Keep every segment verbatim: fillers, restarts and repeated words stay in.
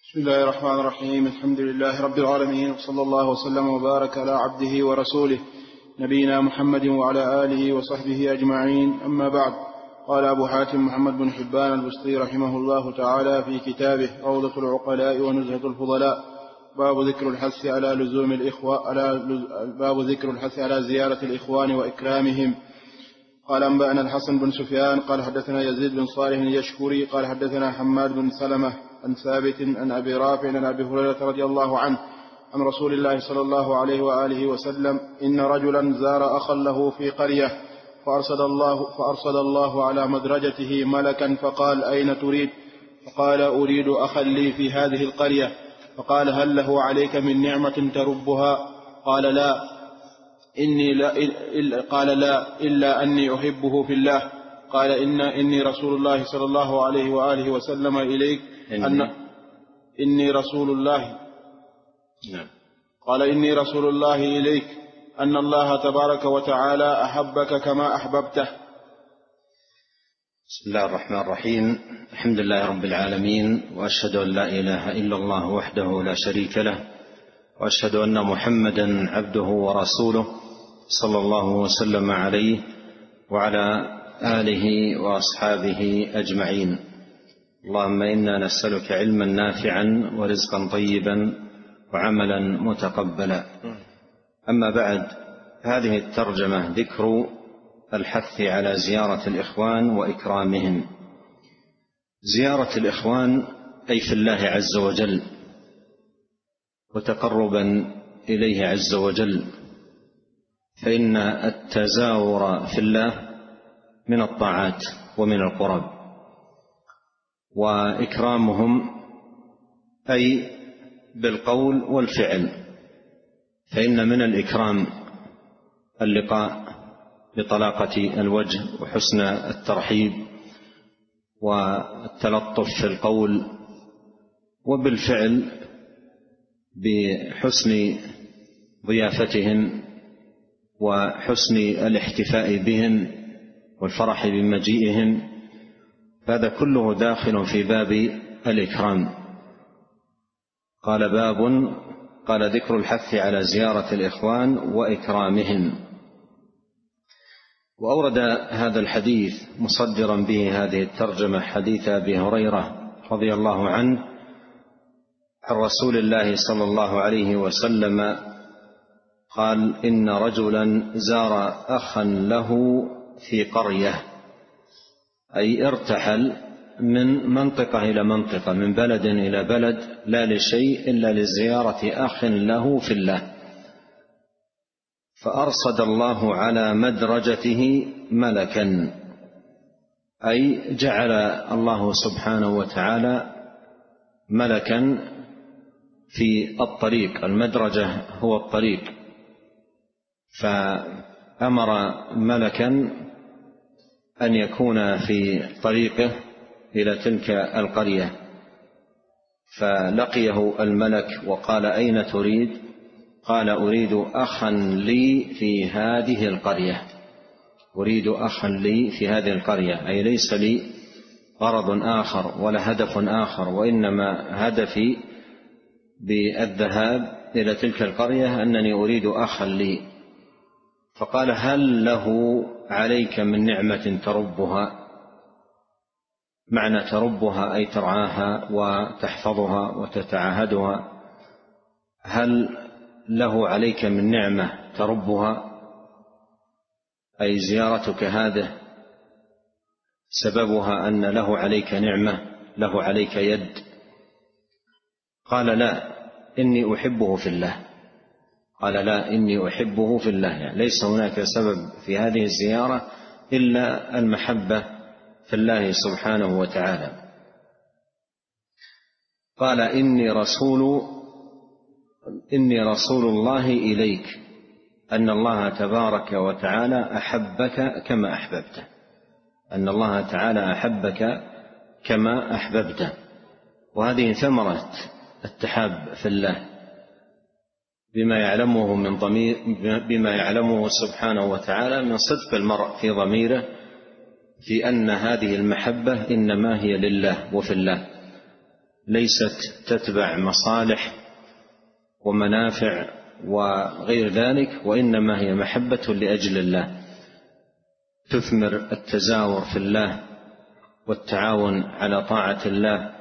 بسم الله الرحمن الرحيم. الحمد لله رب العالمين، وصلى الله وسلم وبارك على عبده ورسوله نبينا محمد وعلى آله وصحبه أجمعين، أما بعد. قال أبو حاتم محمد بن حبان البسطي رحمه الله تعالى في كتابه روضة العقلاء ونزهة الفضلاء باب ذكر الحث على لزوم الإخوة على باب ذكر الحث على زيارة الإخوان وإكرامهم. قال أنبأنا الحسن بن سفيان قال حدثنا يزيد بن صالح اليشكري قال حدثنا حماد بن سلمة عن ثابت عن أبي رافع عن أبي هريرة رضي الله عنه عن رسول الله صلى الله عليه وآله وسلم: إن رجلا زار أخا له في قرية فأرسل الله, فأرسل الله على مدرجته ملكا فقال: أين تريد؟ فقال: أريد أخا لي في هذه القرية. فقال: هل له عليك من نعمة تربها؟ قال: لا إني لا إلا قال لا إلا أني أحبه في الله. قال: إن إني رسول الله صلى الله عليه وآله وسلم إليك أن إني رسول الله نعم. قال: إني رسول الله إليك أن الله تبارك وتعالى أحبك كما أحببته. بسم الله الرحمن الرحيم. الحمد لله رب العالمين، وأشهد أن لا إله إلا الله وحده لا شريك له، وأشهد أن محمدا عبده ورسوله صلى الله وسلم عليه وعلى آله وأصحابه أجمعين. اللهم إنا نسألك علما نافعا ورزقا طيبا وعملا متقبلا. أما بعد، هذه الترجمة ذكر الحث على زيارة الإخوان وإكرامهم. زيارة الإخوان أي في الله عز وجل، وتقربا إليه عز وجل، فإن التزاور في الله من الطاعات ومن القرب. وإكرامهم أي بالقول والفعل، فإن من الإكرام اللقاء بطلاقة الوجه وحسن الترحيب والتلطف في القول، وبالفعل بحسن ضيافتهم وحسن الاحتفاء بهم والفرح بمجيئهم، هذا كله داخل في باب الإكرام. قال: باب قال ذكر الحث على زيارة الإخوان وإكرامهم. وأورد هذا الحديث مصدرا به هذه الترجمة حديث أبي هريرة رضي الله عنه عن رسول الله صلى الله عليه وسلم قال: إن رجلا زار أخا له في قرية، أي ارتحل من منطقة إلى منطقة، من بلد إلى بلد، لا لشيء إلا لزيارة أخ له في الله. فأرصد الله على مدرجته ملكا، أي جعل الله سبحانه وتعالى ملكا في الطريق. المدرجة هو الطريق، فأمر ملكا أن يكون في طريقه إلى تلك القرية، فلقيه الملك وقال: أين تريد؟ قال: أريد أخا لي في هذه القرية. أريد أخا لي في هذه القرية، أي ليس لي غرض آخر ولا هدف آخر، وإنما هدفي بالذهاب إلى تلك القرية أنني أريد أخا لي. فقال: هل له عليك من نعمة تربها؟ معنى تربها أي ترعاها وتحفظها وتتعاهدها. هل له عليك من نعمة تربها؟ أي زيارتك هذه سببها أن له عليك نعمة، له عليك يد. قال: لا إني أحبه في الله. قال: لا إني أحبه في الله، يعني ليس هناك سبب في هذه الزيارة إلا المحبة في الله سبحانه وتعالى. قال: إني رسول إني رسول الله إليك أن الله تبارك وتعالى أحبك كما أحببته. أن الله تعالى أحبك كما أحببته. وهذه ثمرة التحاب في الله، بما يعلمه من ضمير بما يعلمه سبحانه وتعالى من صدق المرء في ضميره في أن هذه المحبة إنما هي لله وفي الله، ليست تتبع مصالح ومنافع وغير ذلك، وإنما هي محبة لأجل الله تثمر التزاور في الله والتعاون على طاعة الله،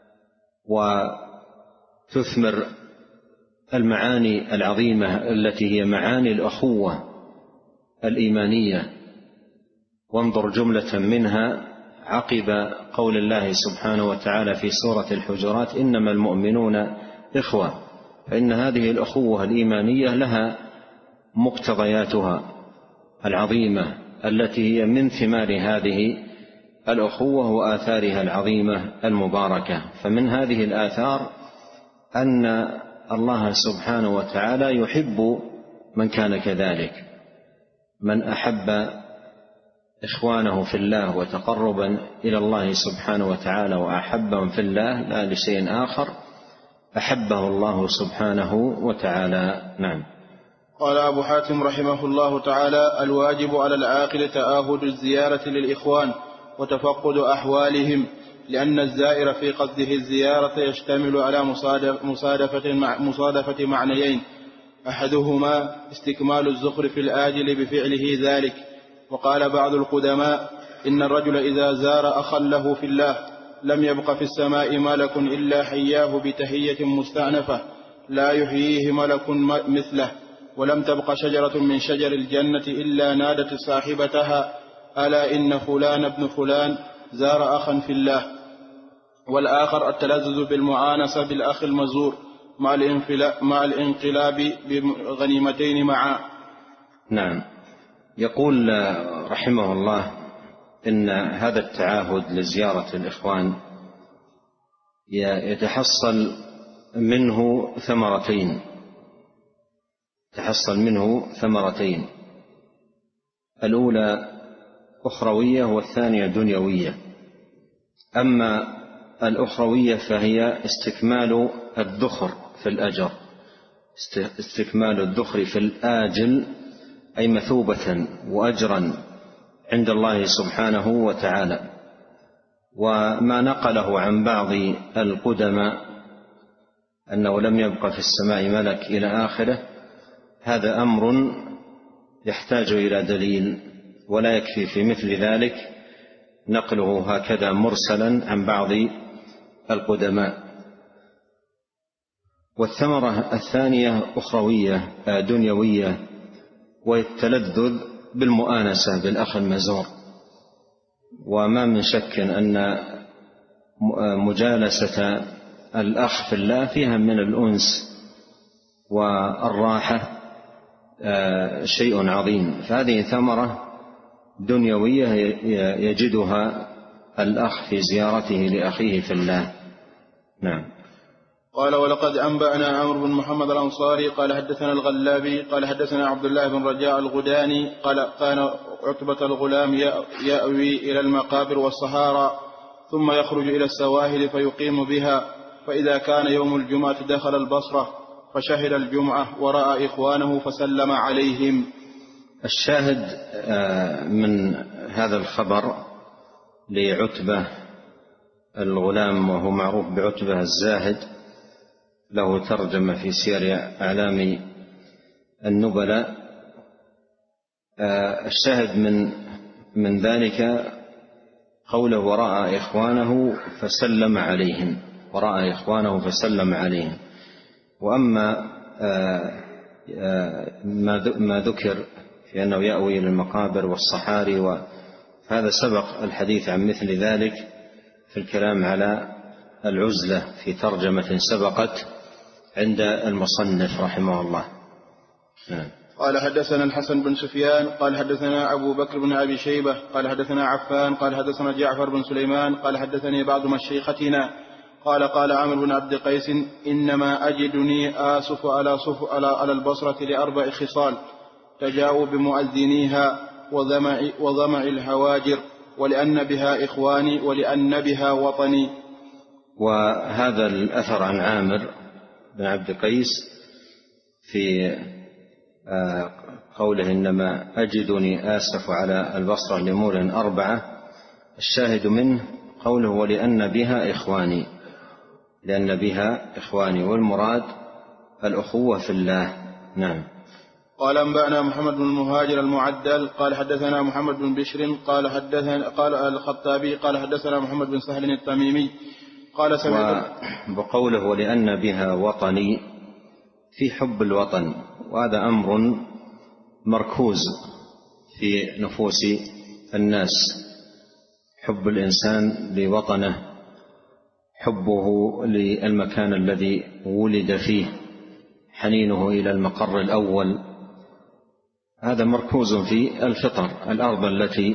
وتثمر المعاني العظيمة التي هي معاني الأخوة الإيمانية. وانظر جملة منها عقب قول الله سبحانه وتعالى في سورة الحجرات: إنما المؤمنون إخوة. فإن هذه الأخوة الإيمانية لها مقتضياتها العظيمة التي هي من ثمار هذه الأخوة وآثارها العظيمة المباركة. فمن هذه الآثار أن الله سبحانه وتعالى يحب من كان كذلك، من أحب إخوانه في الله وتقربا إلى الله سبحانه وتعالى وأحبهم في الله لا لشيء آخر أحبه الله سبحانه وتعالى. نعم. قال أبو حاتم رحمه الله تعالى: الواجب على العاقل تآهد الزيارة للإخوان وتفقد أحوالهم، لأن الزائر في قصده الزيارة يشتمل على مصادفة, مصادفة معنيين: أحدهما استكمال الزخر في الآجل بفعله ذلك. وقال بعض القدماء: إن الرجل إذا زار أخا له في الله لم يبق في السماء ملك إلا حياه بتحية مستأنفة لا يحييه ملك مثله، ولم تبق شجرة من شجر الجنة إلا نادت صاحبتها: ألا إن فلان ابن فلان زار أخا في الله. والآخر التلذذ بالمعانسة بالأخ المزور مع الانقلاب بغنيمتين معا. نعم. يقول رحمه الله إن هذا التعاهد لزيارة الإخوان يتحصل منه ثمرتين تحصل منه ثمرتين الأولى أخروية والثانية دنيوية. أما الأخروية فهي استكمال الذخر في الأجر، استكمال الذخر في الآجل، أي مثوبة وأجرا عند الله سبحانه وتعالى. وما نقله عن بعض القدماء أنه لم يبق في السماء ملك إلى آخره، هذا أمر يحتاج إلى دليل، ولا يكفي في مثل ذلك نقله هكذا مرسلا عن بعض القدماء. والثمرة الثانية أخروية دنيوية، والتلذذ بالمؤانسة بالأخ المزور. وما من شك أن مجالسة الأخ في الله فيها من الأنس والراحة شيء عظيم، فهذه ثمرة دنيوية يجدها الأخ في زيارته لأخيه في الله. نعم. قال: ولقد أنبأنا عمرو بن محمد الأنصاري قال حدثنا الغلابي قال حدثنا عبد الله بن رجاء الغداني قال: كان عتبة الغلام يأوي إلى المقابر والصحارى ثم يخرج إلى السواهل فيقيم بها، فإذا كان يوم الجمعة دخل البصرة فشهد الجمعة ورأى إخوانه فسلم عليهم. الشاهد من هذا الخبر لعتبة الغلام، وهو معروف بعتبة الزاهد، له ترجمة في سير أعلام النبلاء. الشاهد من من ذلك قوله: ورأى إخوانه فسلم عليهم، ورأى إخوانه فسلم عليهم. وأما ما ذكر في أنه يأوي إلى المقابر والصحاري، وهذا سبق الحديث عن مثل ذلك في الكلام على العزلة في ترجمة سبقت عند المصنف رحمه الله. نعم. قال: حدثنا الحسن بن سفيان قال حدثنا أبو بكر بن أبي شيبة قال حدثنا عفان قال حدثنا جعفر بن سليمان قال حدثني بعض مشيختنا قال: قال عمرو بن عبد قيس: إنما أجدني آسف على, صف على, على البصرة لأربع خصال: تجاوب مؤذنيها، وضمع, وضمع الهواجر، ولأن بها إخواني، ولأن بها وطني. وهذا الأثر عن عامر بن عبد قيس في قوله: إنما أجدني آسف على البصرة لأمور أربعة، الشاهد منه قوله: ولأن بها إخواني. لأن بها إخواني، والمراد الأخوة في الله. نعم. قال أنبأنا محمد بن المهاجر المعدل قال حدثنا محمد بن بشر قال حدثنا قال الخطابي قال حدثنا محمد بن سهل التميمي قال سمعت. وبقوله ولأن بها وطني في حب الوطن، وهذا أمر مركوز في نفوس الناس، حب الإنسان لوطنه، حبه للمكان الذي ولد فيه، حنينه إلى المقر الأول، هذا مركوز في الفطر، الأرض التي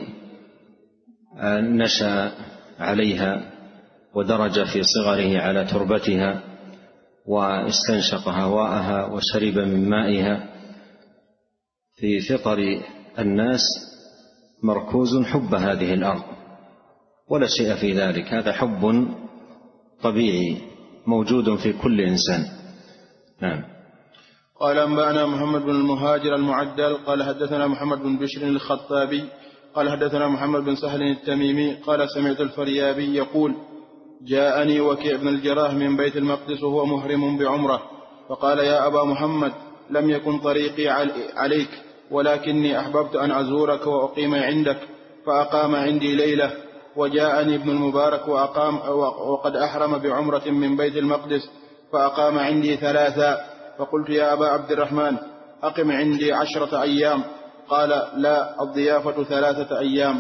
نشأ عليها ودرج في صغره على تربتها واستنشق هواءها وشرب من مائها. في فطر الناس مركوز حب هذه الأرض، ولا شيء في ذلك، هذا حب طبيعي موجود في كل إنسان. نعم. قال أنبأنا محمد بن المهاجر المعدل قال حدثنا محمد بن بشر الخطابي قال حدثنا محمد بن سهل التميمي قال سمعت الفريابي يقول جاءني وكيع بن الجراح من بيت المقدس وهو محرم بعمرة، فقال يا أبا محمد لم يكن طريقي عليك، ولكني أحببت أن أزورك وأقيم عندك، فأقام عندي ليلة. وجاءني ابن المبارك وأقام وقد أحرم بعمرة من بيت المقدس فأقام عندي ثلاثا، فقلت يا أبا عبد الرحمن أقم عندي عشرة أيام، قال لا، الضيافة ثلاثة أيام.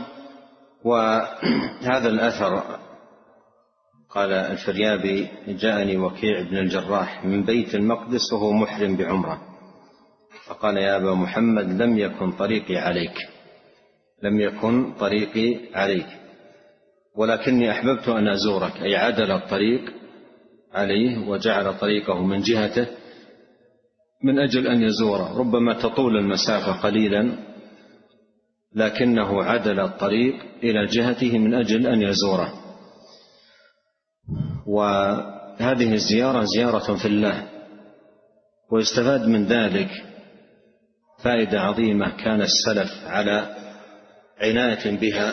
وهذا الأثر قال الفريابي جاءني وكيع بن الجراح من بيت المقدس وهو محرم بعمرة، فقال يا أبا محمد لم يكن طريقي عليك، لم يكن طريقي عليك ولكني أحببت أن أزورك، أي عدل الطريق عليه وجعل طريقه من جهته من أجل أن يزوره، ربما تطول المسافة قليلا لكنه عدل الطريق إلى جهته من أجل أن يزوره. وهذه الزيارة زيارة في الله، ويستفاد من ذلك فائدة عظيمة كان السلف على عناية بها،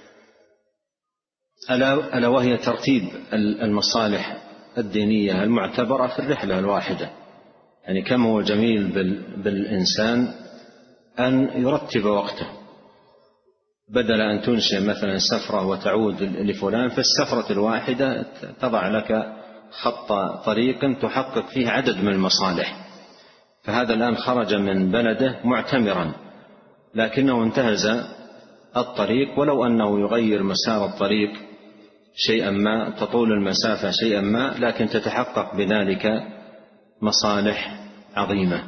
ألا وهي ترتيب المصالح الدينية المعتبرة في الرحلة الواحدة. يعني كم هو جميل بالإنسان أن يرتب وقته، بدل أن تنشئ مثلا سفرة وتعود لفلان، في السفرة الواحدة تضع لك خط طريق تحقق فيه عدد من المصالح. فهذا الآن خرج من بلده معتمرا لكنه انتهز الطريق، ولو أنه يغير مسار الطريق شيئا ما، تطول المسافة شيئا ما، لكن تتحقق بذلك مصالح عظيمة.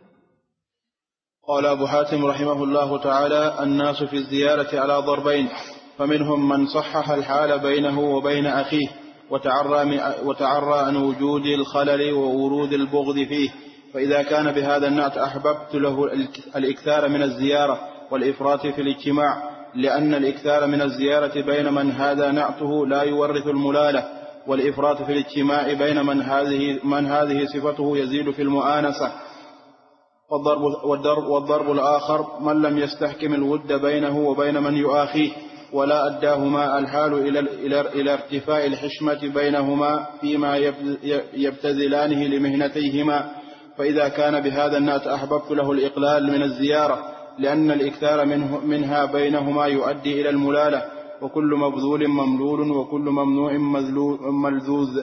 قال أبو حاتم رحمه الله تعالى الناس في الزيارة على ضربين، فمنهم من صحح الحال بينه وبين أخيه وتعرى, وتعرى عن وجود الخلل وورود البغض فيه، فإذا كان بهذا النعت أحببت له الإكثار من الزيارة والإفراط في الاجتماع، لأن الإكثار من الزيارة بين من هذا نعته لا يورث الملالة، والإفراط في الاجتماع بين من هذه, من هذه صفته يزيد في المؤانسة. والضرب, والضرب, والضرب الآخر من لم يستحكم الود بينه وبين من يؤاخيه، ولا أداهما الحال إلى, إلى, إلى ارتفاع الحشمة بينهما فيما يبتذلانه لمهنتيهما، فإذا كان بهذا النعت أحببت له الإقلال من الزيارة، لأن الإكثار منه منها بينهما يؤدي إلى الملالة، وكل مبذول مملول وكل ممنوع ملذوذ.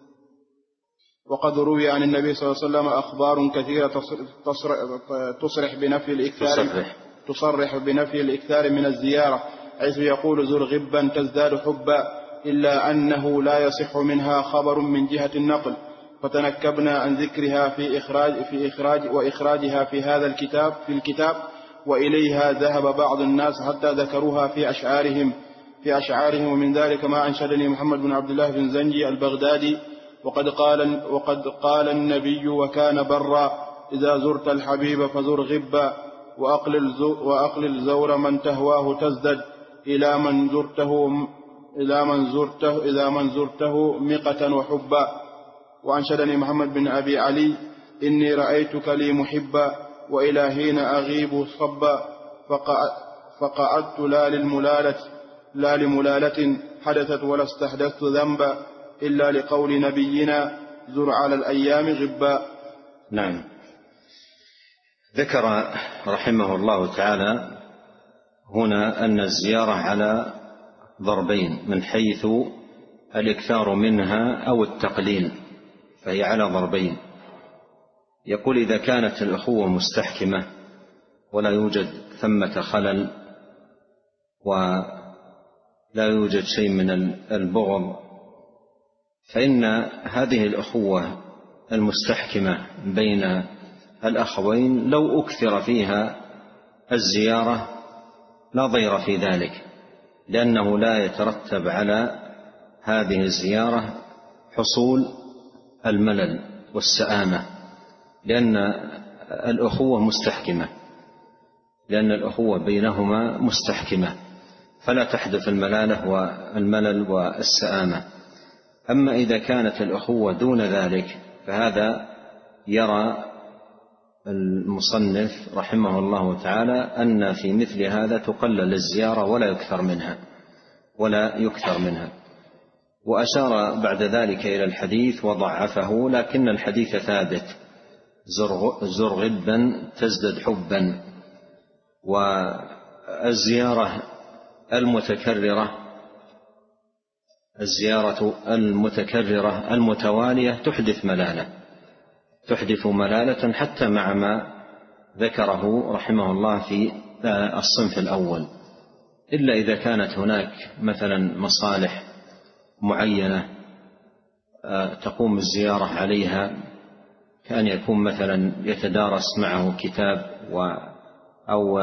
وقد روي عن النبي صلى الله عليه وسلم أخبار كثيرة تصرح بنفي الإكثار تصرح بنفي الإكثار من الزيارة، حيث يقول زر غبا تزداد حبا، إلا أنه لا يصح منها خبر من جهة النقل، فتنكبنا عن ذكرها في إخراج في إخراج وإخراجها في هذا الكتاب في الكتاب وإليها ذهب بعض الناس حتى ذكروها في أشعارهم في أشعارهم ومن ذلك ما أنشدني محمد بن عبد الله بن زنجي البغدادي، وقد قال وقد قال النبي وكان برا إذا زرت الحبيب فزر غبا، وأقلل وأقلل زور من تهواه تزدد، إلى من زرته إلى من زرته إذا من زرته مقة وحبا. وأنشدني محمد بن أبي علي إني رأيتك لي محبا، وإلى حين أغيب صبا، فقعدت لا للملالة لا لملالة حدثت ولا استحدثت ذنبا، إلا لقول نبينا زر على الأيام غبا. نعم. ذكر رحمه الله تعالى هنا أن الزيارة على ضربين من حيث الإكثار منها أو التقليل، فهي على ضربين. يقول إذا كانت الأخوة مستحكمة ولا يوجد ثمة خلل ولا يوجد شيء من البغض، فإن هذه الأخوة المستحكمة بين الأخوين لو أكثر فيها الزيارة لا ضير في ذلك، لأنه لا يترتب على هذه الزيارة حصول الملل والسآمة، لأن الأخوة مستحكمة لأن الأخوة بينهما مستحكمة، فلا تحدث الملالة والملل والسآمة. أما إذا كانت الأخوة دون ذلك فهذا يرى المصنف رحمه الله تعالى أن في مثل هذا تقلل الزيارة ولا يكثر منها ولا يكثر منها وأشار بعد ذلك إلى الحديث وضعفه، لكن الحديث ثابت: زر غبا تزدد حبا. والزيارة المتكررة الزيارة المتكررة المتوالية تحدث ملالة تحدث ملالة حتى مع ما ذكره رحمه الله في الصنف الأول، إلا إذا كانت هناك مثلا مصالح معينة تقوم الزيارة عليها، كأن يكون مثلا يتدارس معه كتاب أو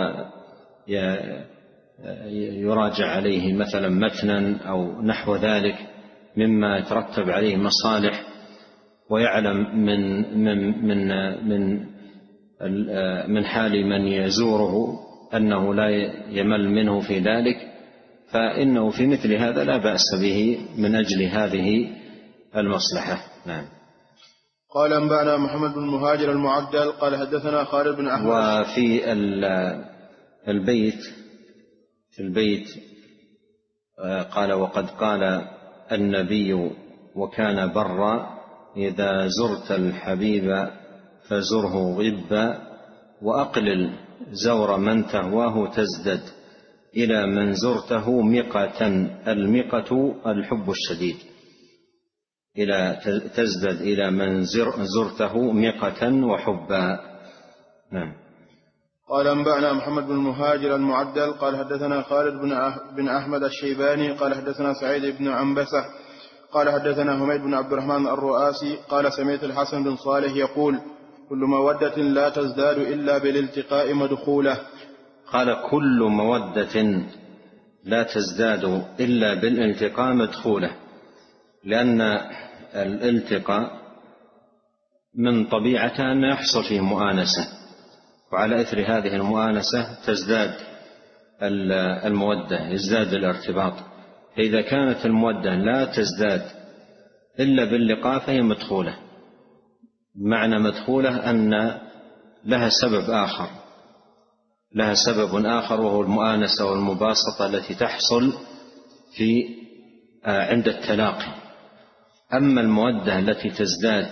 يراجع عليه مثلا متنا أو نحو ذلك مما يترتب عليه مصالح، ويعلم من من من من من حال من يزوره أنه لا يمل منه في ذلك، فإنه في مثل هذا لا بأس به من أجل هذه المصلحة. نعم. قال أنبأنا محمد بن مهاجر المعدل قال حدثنا خالد بن أحمد. وفي البيت في البيت قال: وقد قال النبي وكان برا إذا زرت الحبيب فزره غبا، وأقلل زور من تهواه تزدد إلى من زرته مقة. المقة الحب الشديد، إلى تزدد إلى من زرته مقة وحبا. نعم. قال أنبأنا محمد بن المهاجر المعدل قال حدثنا خالد بن أحمد الشيباني قال حدثنا سعيد بن عنبسة قال حدثنا حميد بن عبد الرحمن الرؤاسي قال سمعت الحسن بن صالح يقول: كل مودة لا تزداد إلا بالالتقاء مدخولة. قال: كل مودة لا تزداد إلا بالالتقاء مدخولة، لأن الالتقاء من طبيعته أن يحصل فيه مؤانسة، وعلى إثر هذه المؤانسة تزداد المودة، يزداد الارتباط. فإذا كانت المودة لا تزداد إلا باللقاء فهي مدخولة. معنى مدخولة أن لها سبب آخر لها سبب آخر وهو المؤانسة والمباسطة التي تحصل في عند التلاقي. أما المودة التي تزداد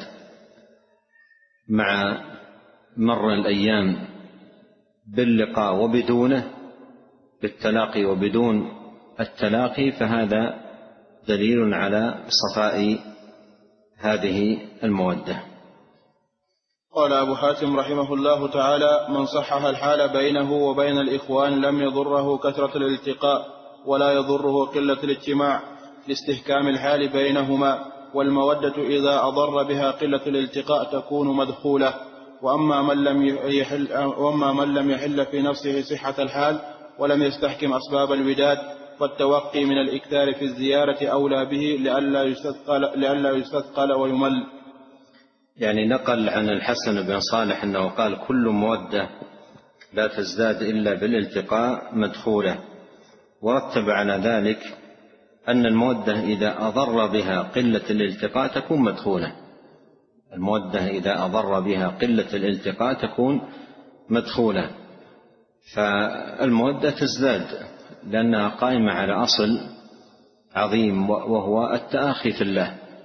مع مر الأيام باللقاء وبدونه، بالتلاقي وبدون التلاقي، فهذا دليل على صفاء هذه المودة. قال أبو حاتم رحمه الله تعالى: من صحح الحال بينه وبين الإخوان لم يضره كثرة الالتقاء ولا يضره قلة الاجتماع لاستحكام الحال بينهما، والمودة إذا أضر بها قلة الالتقاء تكون مدخولة. وأما من لم يحل, وأما من لم يحل في نفسه صحة الحال ولم يستحكم أسباب الوداد، فالتوقي من الإكثار في الزيارة أولى به لئلا يستثقل, لئلا يستثقل ويمل. يعني نقل عن الحسن بن صالح أنه قال: كل مودة لا تزداد إلا بالالتقاء مدخولة، ورتب على ذلك أن المودة إذا أضر بها قلة الالتقاء تكون مدخولة. المودة إذا أضر بها قلة الالتقاء تكون مدخولة. فالمودة تزداد لأنها قائمة على أصل عظيم وهو التآخي في الله،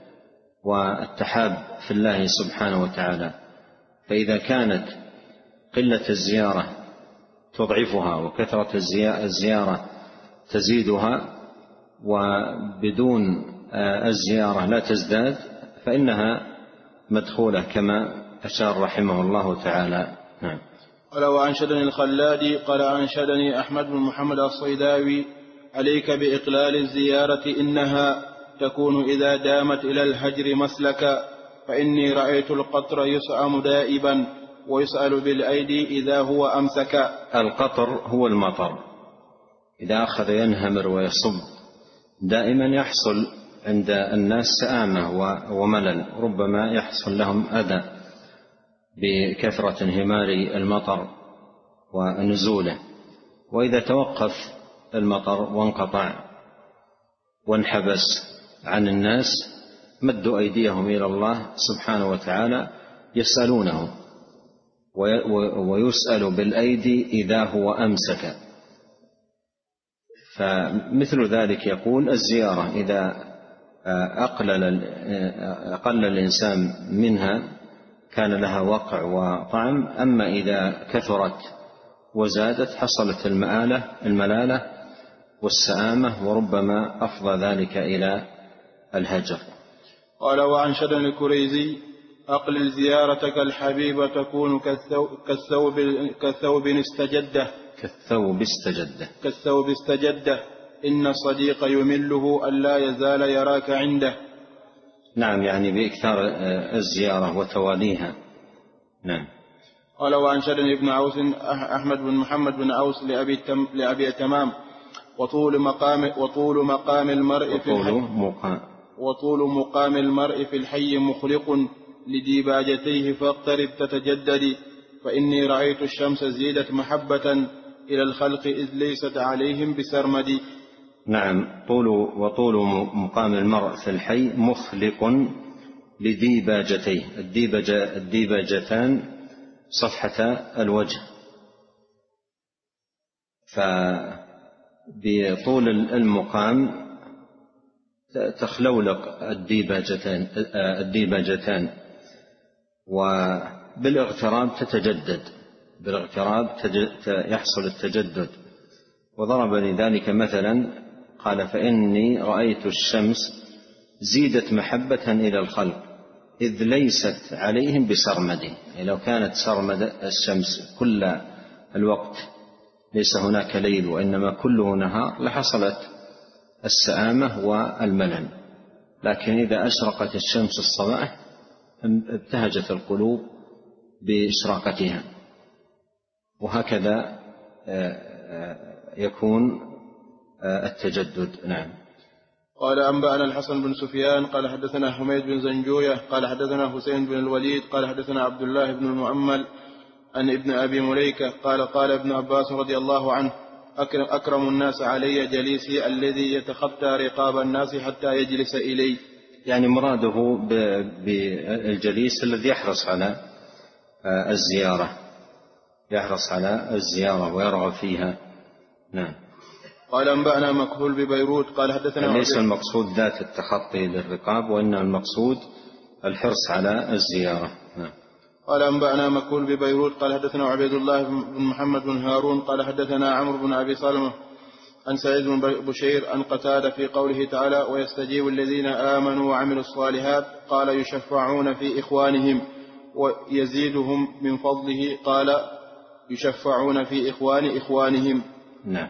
والتحاب في الله سبحانه وتعالى. فإذا كانت قلة الزيارة تضعفها وكثرة الزيارة تزيدها وبدون الزيارة لا تزداد فإنها مدخولة كما أشار رحمه الله تعالى. نعم. قال وأنشدني الخلادي قال أنشدني أحمد بن محمد الصيداوي عليك بإقلال الزيارة إنها تكون إذا دامت إلى الهجر مسلكا فإني رأيت القطر يسأم دائبا ويسأل بالأيدي إذا هو أمسك. القطر هو المطر، إذا أخذ ينهمر ويصب دائما يحصل عند الناس سآمة وملل، ربما يحصل لهم أذى بكثرة انهمار المطر ونزوله. وإذا توقف المطر وانقطع وانحبس عن الناس مدوا أيديهم إلى الله سبحانه وتعالى يسألونه، ويسأل بالأيدي إذا هو أمسك. فمثل ذلك يقول الزيارة إذا أقلل, أقل الإنسان منها كان لها وقع وطعم، أما إذا كثرت وزادت حصلت المآلة الملالة والسآمة، وربما أفضى ذلك إلى الهجر. قال وأنشدني الكريزي أقلل زيارتك الحبيبة تكون كالثوب, كالثوب, كالثوب استجده كالثوب استجده كالثوب استجده إن الصديق يمله ألا يزال يراك عنده. نعم، يعني بإكثار الزيارة وتواليها. نعم. قال وأنشدني ابن عوس أحمد بن محمد بن عوس لأبي, تم لأبي تمام وطول مقام, وطول مقام المرء في الحي مقام وطول مقام المرء في الحي مخلق لديباجتيه فاقترب تتجدد فإني رأيت الشمس زيدت محبة إلى الخلق إذ ليست عليهم بسرمد. نعم. طول وطول مقام المرء في الحي مخلق لديباجتيه، الديباجة الديباجتان صفحة الوجه، فبطول المقام تخلولق الديباجتان الديباجتان وبالاغتراب تتجدد، بالاغتراب يحصل التجدد. وضرب لذلك مثلا قال فإني رأيت الشمس زيدت محبة إلى الخلق إذ ليست عليهم بسرمد. يعني لو كانت سرمد الشمس كل الوقت ليس هناك ليل وإنما كله نهار لحصلت السآمة والملل، لكن إذا أشرقت الشمس الصباح ابتهجت القلوب بإشراقتها، وهكذا يكون التجدد. نعم. قال أنبأنا الحسن بن سفيان قال حدثنا حميد بن زنجوية قال حدثنا حسين بن الوليد قال حدثنا عبد الله بن المؤمل عن ابن أبي مليكة قال قال ابن عباس رضي الله عنه أكرم الناس علي جليسي الذي يتخطى رقاب الناس حتى يجلس إلي. يعني مراده بالجليس الذي يحرص على الزيارة يحرص على الزيارة ويرغب فيها. نعم. قال أنبأنا مكهول ببيروت قال حدثنا ليس المقصود ذات التخطي للرقاب وإنما المقصود الحرص على الزيارة. نعم. قال أنبأنا مكهول ببيروت قال حدثنا عبيد الله بن محمد بن هارون قال حدثنا عمرو بن أبي سلمة عن سعيد بن بشير عن قتادة في قوله تعالى ويستجيب الذين آمنوا وعملوا الصالحات قال يشفعون في إخوانهم ويزيدهم من فضله قال يشفعون في إخوان إخوانهم. نعم.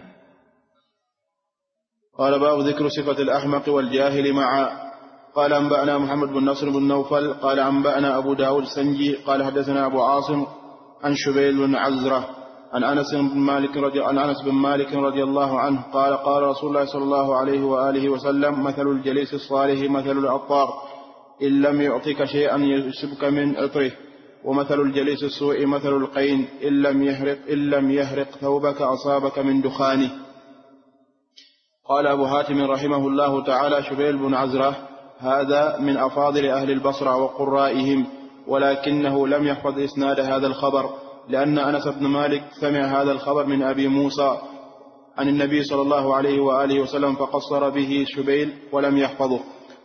قال باب ذكر صفة الأحمق والجاهل معا. قال أنبأنا محمد بن نصر بن نوفل قال أنبأنا أبو داود السنجي قال حدثنا أبو عاصم عن شبيل بن عزرة عن أنس بن مالك رضي, عن أنس بن مالك رضي الله عنه قال قال رسول الله صلى الله عليه وآله وسلم مثل الجليس الصالح مثل العطار إن لم يعطيك شيئا يسبك من عطره، ومثل الجليس السوء مثل القين إن لم يهرق, إن لم يهرق ثوبك أصابك من دخانه. قال أبو حاتم رحمه الله تعالى شبيل بن عزرة هذا من أفاضل أهل البصرة وقرائهم، ولكنه لم يحفظ إسناد هذا الخبر، لأن أنس بن مالك سمع هذا الخبر من أبي موسى عن النبي صلى الله عليه وآله وسلم فقصر به شبيل ولم يحفظه.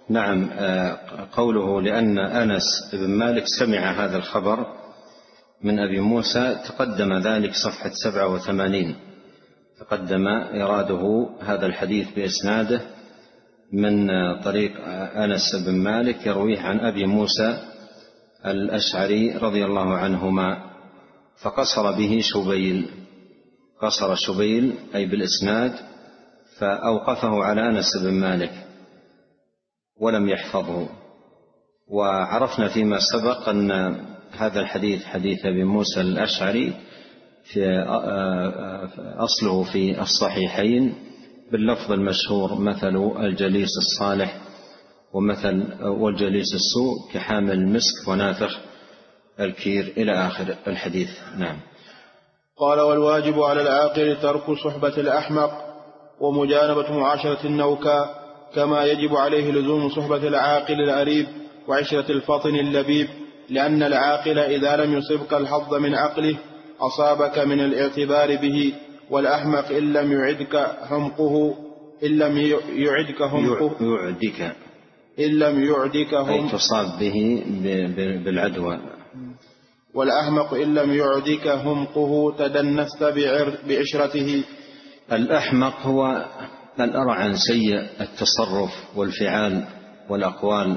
نعم. قوله لأن أنس بن مالك سمع هذا الخبر من أبي موسى تقدم ذلك صفحة سبعة وثمانين، تقدم إراده هذا الحديث بإسناده من طريق أنس بن مالك يرويه عن أبي موسى الأشعري رضي الله عنهما، فقصر به شبيل، قصر شبيل أي بالإسناد، فأوقفه على أنس بن مالك ولم يحفظه. وعرفنا فيما سبق أن هذا الحديث حديث أبي موسى الأشعري في أصله في الصحيحين باللفظ المشهور: مثل الجليس الصالح ومثل والجليس السوء كحامل المسك ونافخ الكير، إلى آخر الحديث. نعم. قال: والواجب على العاقل ترك صحبة الأحمق ومجانبة معاشرة النوكا، كما يجب عليه لزوم صحبة العاقل الأريب وعشرة الفطن اللبيب، لأن العاقل إذا لم يصبك الحظ من عقله أصابك من الاعتبار به، والأحمق إن لم يعدك حمقه إن لم يعدك حمقه يعدك إن لم يعدك أي تصاب به بالعدوى. والأحمق إن لم يعدك حمقه تدنست بعشرته. الأحمق هو الأرعن سيء التصرف والفعال والأقوال،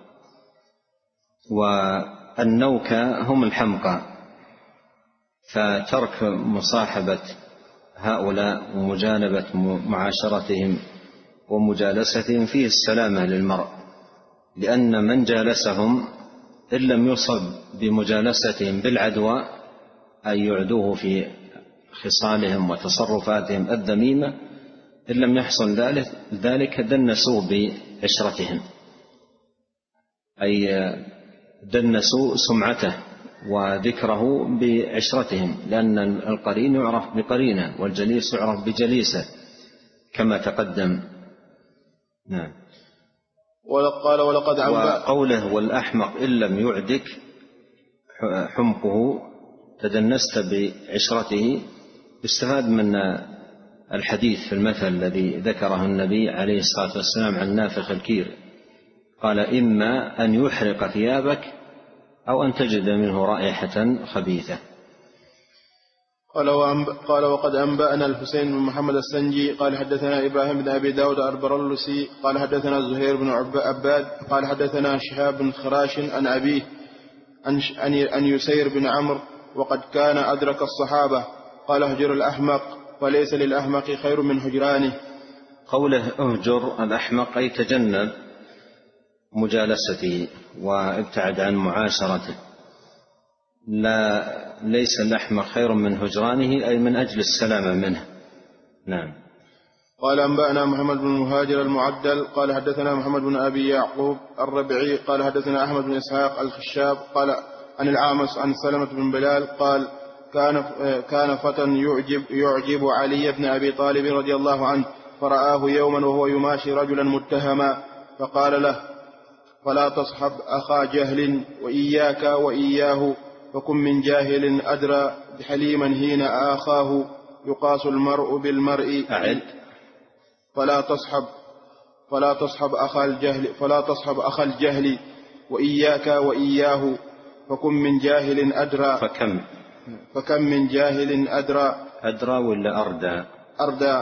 والنوكة هم الحمقى، فترك مصاحبة هؤلاء ومجانبة معاشرتهم ومجالستهم فيه السلامة للمرء، لأن من جالسهم إن لم يصب بمجالستهم بالعدوى أي يعدوه في خصالهم وتصرفاتهم الذميمة، إن لم يحصل ذلك دنسوا بعشرتهم، أي دنسوا سمعته وذكره بعشرتهم، لأن القرين يعرف بقرينه والجليس يعرف بجليسه كما تقدم. نعم. وقال: ولقد وقوله والأحمق إن لم يعدك حمقه تدنست بعشرته، استفاد من الحديث في المثل الذي ذكره النبي عليه الصلاة والسلام عن نافخ الكير، قال: إما أن يحرق ثيابك أو أن تجد منه رائحة خبيثة. قال: وقد أنبأنا الحسين بن محمد السنجي قال حدثنا إبراهيم بن أبي داود البرلسي قال حدثنا زهير بن عباد قال حدثنا شهاب بن خراش عن أبيه عن يسير بن عمرو وقد كان أدرك الصحابة قال: اهجر الأحمق وليس للأحمق خير من هجرانه. قوله اهجر الأحمق أي تجنب مجالسته وابتعد عن معاشرته، لا ليس الأحمق خير من هجرانه أي من أجل السلامة منه. نعم. قال: أنبأنا محمد بن المهاجر المعدل قال حدثنا محمد بن أبي يعقوب الربعي قال حدثنا أحمد بن إسحاق الخشاب قال عن العامس عن سلمة بن بلال قال: كان كان فتى يعجب, يعجب علي بن أبي طالب رضي الله عنه، فرآه يوما وهو يماشي رجلا متهما، فقال له: فلا تصحب أخا جهل وإياك وإياه، فكن من جاهل أدرى بحليما هين آخاه، يقاس المرء بالمرء. أعد. فلا تصحب فلا تصحب أخا الجهل فلا تصحب أخا الجهل وإياك وإياه، فكن من جاهل أدرى فكم فكم من جاهل أدرى أدرى ولا أردى أردى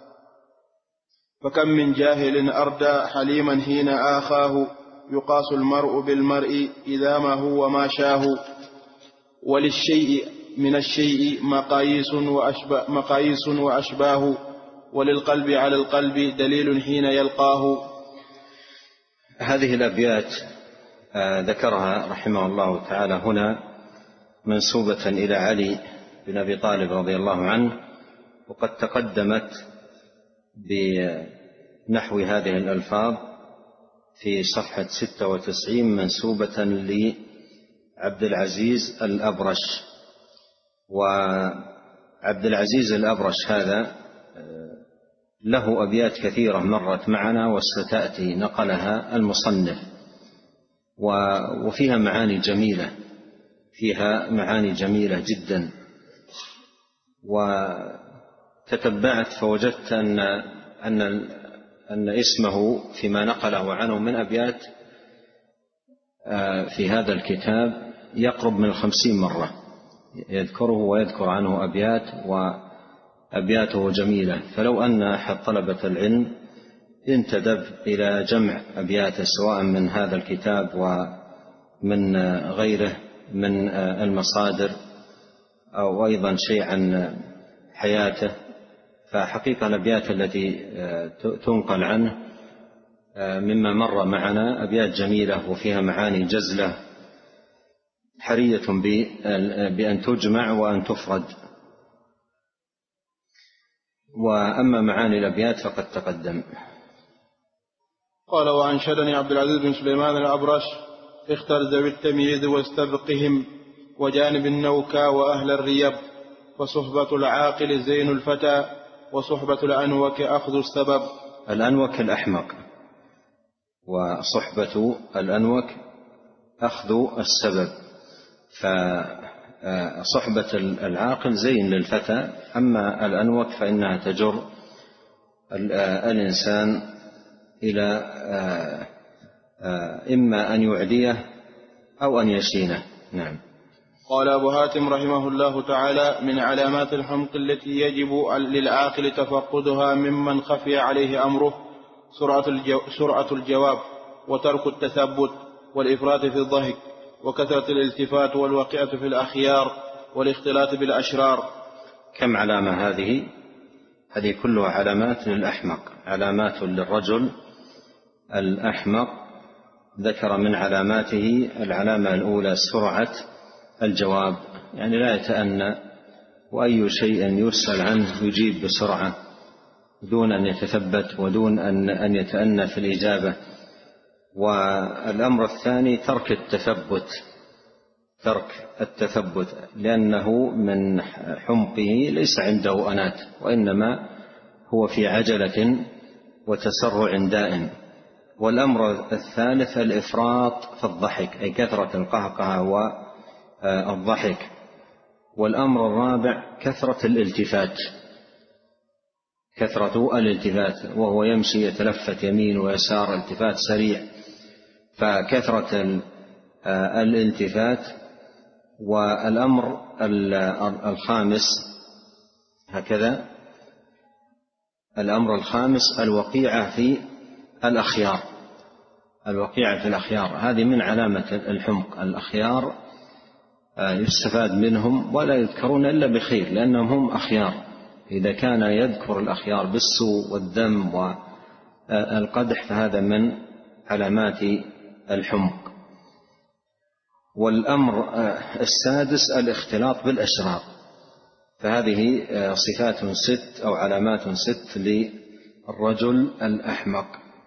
فكم من جاهل أردى حليما هين آخاه، يقاس المرء بالمرء إذا ما هو ما شاه. وللشيء من الشيء مقاييس وأشباه, مقاييس وأشباه، وللقلب على القلب دليل حين يلقاه. هذه الأبيات ذكرها رحمه الله تعالى هنا منسوبة إلى علي بن أبي طالب رضي الله عنه، وقد تقدمت بنحو هذه الألفاظ في صفحة ستة وتسعين منسوبة لعبد العزيز الأبرش. وعبد العزيز الأبرش هذا له أبيات كثيرة مرت معنا وستأتي نقلها المصنف، وفيها معاني جميلة فيها معاني جميلة جدا. وتتبعت فوجدت أن أن أن اسمه فيما نقله عنه من أبيات في هذا الكتاب يقرب من الخمسين مرة يذكره ويذكر عنه أبيات، وأبياته جميلة. فلو أن أحد طلبة العلم ينتدب إلى جمع أبياته سواء من هذا الكتاب ومن غيره من المصادر أو أيضا شيء عن حياته، فحقيقة الأبيات التي تنقل عنه مما مر معنا أبيات جميلة وفيها معاني جزلة حرية بأن تجمع وأن تفرد. وأما معاني الأبيات فقد تقدم. قال: وأنشدني عبد العزيز بن سليمان الأبرش: اختر ذوي التمييز واستبقهم وجانب النوكا وأهل الريب، فصحبة العاقل زين الفتى وصحبة الأنوك أخذ السبب. الأنوك الأحمق، وصحبة الأنوك أخذ السبب. فصحبة العاقل زين للفتى، أما الأنوك فإنها تجر الإنسان إلى إما أن يعديه أو أن يشينه. نعم. قال أبو هاتم رحمه الله تعالى: من علامات الحمق التي يجب للعاقل تفقدها ممن خفي عليه أمره سرعة, الجو سرعة الجواب وترك التثبت والإفراط في الضحك وكثرة الالتفات والوقعة في الأخيار والاختلاط بالأشرار. كم علامة هذه؟ هذه كلها علامات للأحمق، علامات للرجل الأحمق. ذكر من علاماته العلامة الأولى سرعة الجواب، يعني لا يتأنى، وأي شيء يسأل عنه يجيب بسرعة دون أن يتثبت ودون أن يتأنى في الإجابة. والأمر الثاني ترك التثبت، ترك التثبت لأنه من حمقه ليس عنده أنات، وإنما هو في عجلة وتسرع دائم. والأمر الثالث الإفراط في الضحك، أي كثرة القهقه والضحك. والأمر الرابع كثرة الالتفات، كثرة الالتفات، وهو يمشي يتلفت يمين ويسار التفات سريع، فكثرة الالتفات. والأمر الخامس هكذا، الأمر الخامس الوقيعة في الأخيار، الوقيعة في الأخيار هذه من علامة الحمق. الأخيار يستفاد منهم ولا يذكرون إلا بخير لأنهم هم أخيار. إذا كان يذكر الأخيار بالسوء والذم والقدح فهذا من علامات الحمق. والأمر السادس الاختلاط بالأشرار، فهذه صفات ست أو علامات ست للرجل الأحمق.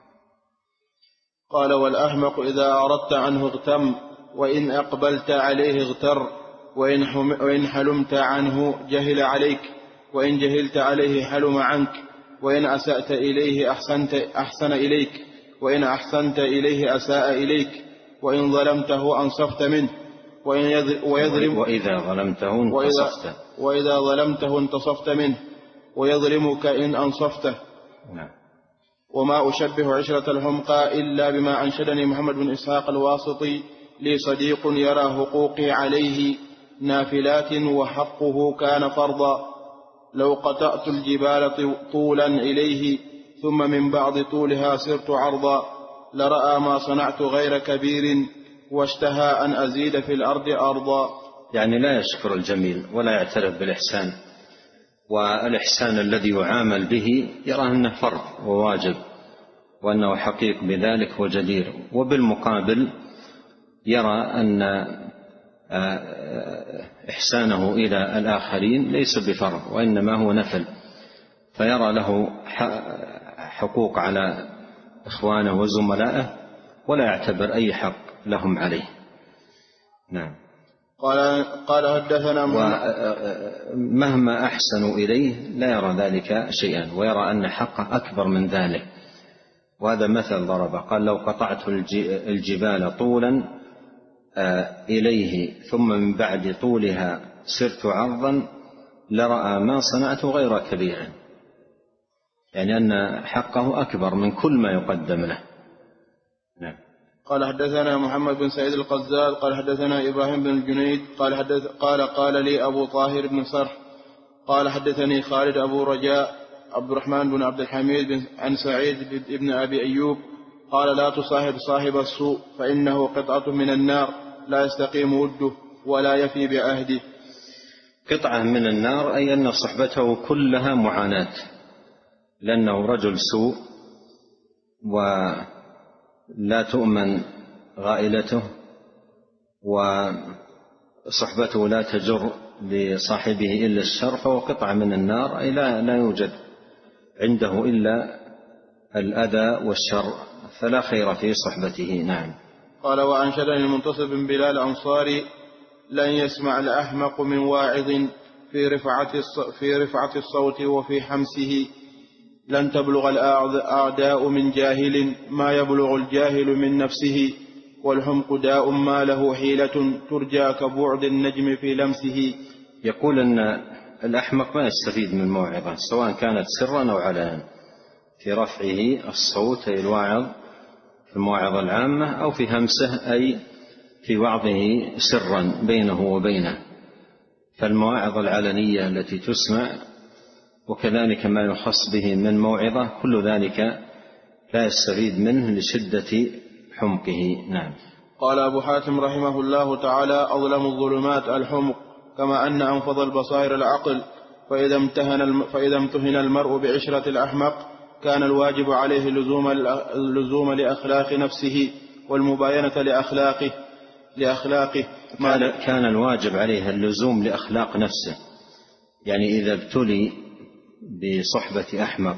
قال: والأحمق إذا أردت عنه اغتم، وإن أقبلت عليه اغتر، وإن حلمت عنه جهل عليك، وإن جهلت عليه حلم عنك، وإن أسأت إليه أحسنت أحسن إليك، وإن أحسنت إليه أساء إليك، وإن ظلمته أنصفت منه، ويظلم وإذا ظلمته انتصفت وإذا ظلمته انتصفت منه، ويظلمك إن أنصفته. نعم. وما أشبه عشرة الحمقى إلا بما أنشدني محمد بن إسحاق الواسطي: لي صديق يرى حقوقي عليه نافلات وحقه كان فرضا، لو قطعت الجبال طولا إليه ثم من بعض طولها سرت عرضا، لرأى ما صنعت غير كبير واشتهى أن أزيد في الأرض أرضا. يعني لا يشكر الجميل ولا يعترف بالإحسان، والإحسان الذي يعامل به يرى أنه فرض وواجب وأنه حقيق بذلك وجدير، وبالمقابل يرى أن إحسانه إلى الآخرين ليس بفرض وإنما هو نفل، فيرى له حقوق على إخوانه وزملائه ولا يعتبر أي حق لهم عليه. نعم. قال قال حدثنا مهما أحسنوا إليه لا يرى ذلك شيئا، ويرى أن حقه أكبر من ذلك. وهذا مثل ضربه، قال: لو قطعت الجبال طولا إليه ثم من بعد طولها سرت عرضا لرأى ما صنعت غير كبير. يعني أن حقه أكبر من كل ما يقدم له. نعم. قال حدثنا محمد بن سعيد القزال قال حدثنا إبراهيم بن الجنيد قال, حدث قال قال لي أبو طاهر بن صرح قال حدثني خالد أبو رجاء عبد الرحمن بن عبد الحميد بن عن سعيد بن أبي أيوب قال لا تصاحب صاحب السوء فإنه قطعة من النار لا يستقيم وده ولا يفي بعهده. قطعة من النار أي أن صحبته كلها معاناة، لأنه رجل سوء ولا تؤمن غائلته وصحبته لا تجر لصاحبه إلا الشر، فهو قطعة من النار أي لا, لا يوجد عنده إلا الأذى والشر، فلا خير في صحبته. نعم. قال وأنشدني المنتصر بن بلال الأنصاري لن يسمع الأحمق من واعظ في رفعة, في رفعة الصوت وفي حمسه، لن تبلغ الأعداء من جاهل ما يبلغ الجاهل من نفسه، والحمق داء ما له حيلة ترجى كبعد النجم في لمسه. يقول أن الأحمق ما يستفيد من الموعظة سواء كانت سرا أو علنا، في رفعه الصوت أي الواعظ في الموعظة العامة، أو في همسه أي في وعظه سرا بينه وبينه. فالمواعظ العلنية التي تسمع وكذلك ما يخص به من موعظة كل ذلك لا يستفيد منه لشدة حمقه. نعم. قال أبو حاتم رحمه الله تعالى أظلم الظلمات الحمق، كما أن أنفض البصائر العقل، فإذا امتهن, فإذا امتهن المرء بعشرة الأحمق كان الواجب عليه اللزوم, اللزوم لأخلاق نفسه والمباينة لأخلاقه, لأخلاقه كان, كان الواجب عليه اللزوم لأخلاق نفسه، يعني إذا ابتلي بصحبة أحمق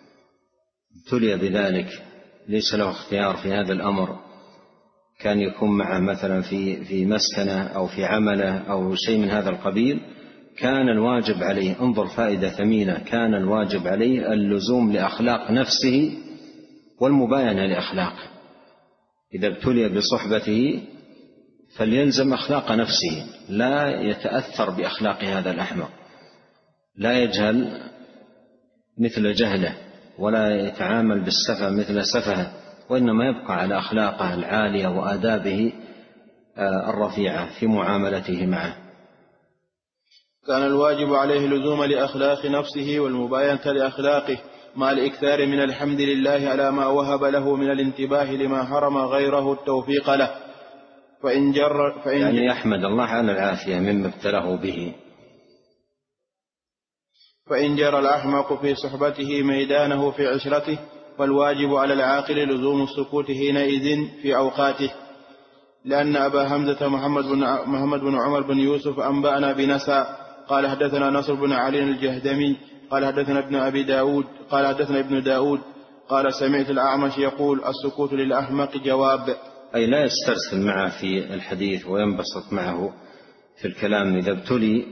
ابتلي بذلك ليس له اختيار في هذا الأمر، كان يكون معه مثلا في, في مسكنه أو في عمله أو شيء من هذا القبيل، كان الواجب عليه، انظر فائدة ثمينة، كان الواجب عليه اللزوم لأخلاق نفسه والمباينة لأخلاقه. إذا ابتلي بصحبته فليلزم أخلاق نفسه، لا يتأثر بأخلاق هذا الأحمق، لا يجهل مثل جهله ولا يتعامل بالسفه مثل سفهه، وإنما يبقى على أخلاقه العالية وآدابه الرفيعة في معاملته معه. كان الواجب عليه لزوم لأخلاق نفسه والمباينة لأخلاقه مع الإكثار من الحمد لله على ما وهب له من الانتباه لما حرم غيره التوفيق له، فإن جر فإن يعني يحمد الله على العافية مما ابتلاه به. فإن جرى الأحمق في صحبته ميدانه في عشرته فالواجب على العاقل لزوم السكوت حينئذ في أوقاته، لأن أبا حمزة محمد بن, محمد بن عمر بن يوسف أنبأنا بنسى قال حدثنا نصر بن علي الجهدمي قال حدثنا ابن أبي داود قال حدثنا ابن داود قال سمعت الأعمش يقول السكوت للأحمق جواب، أي لا يسترسل معه في الحديث وينبسط معه في الكلام. إذا ابتلي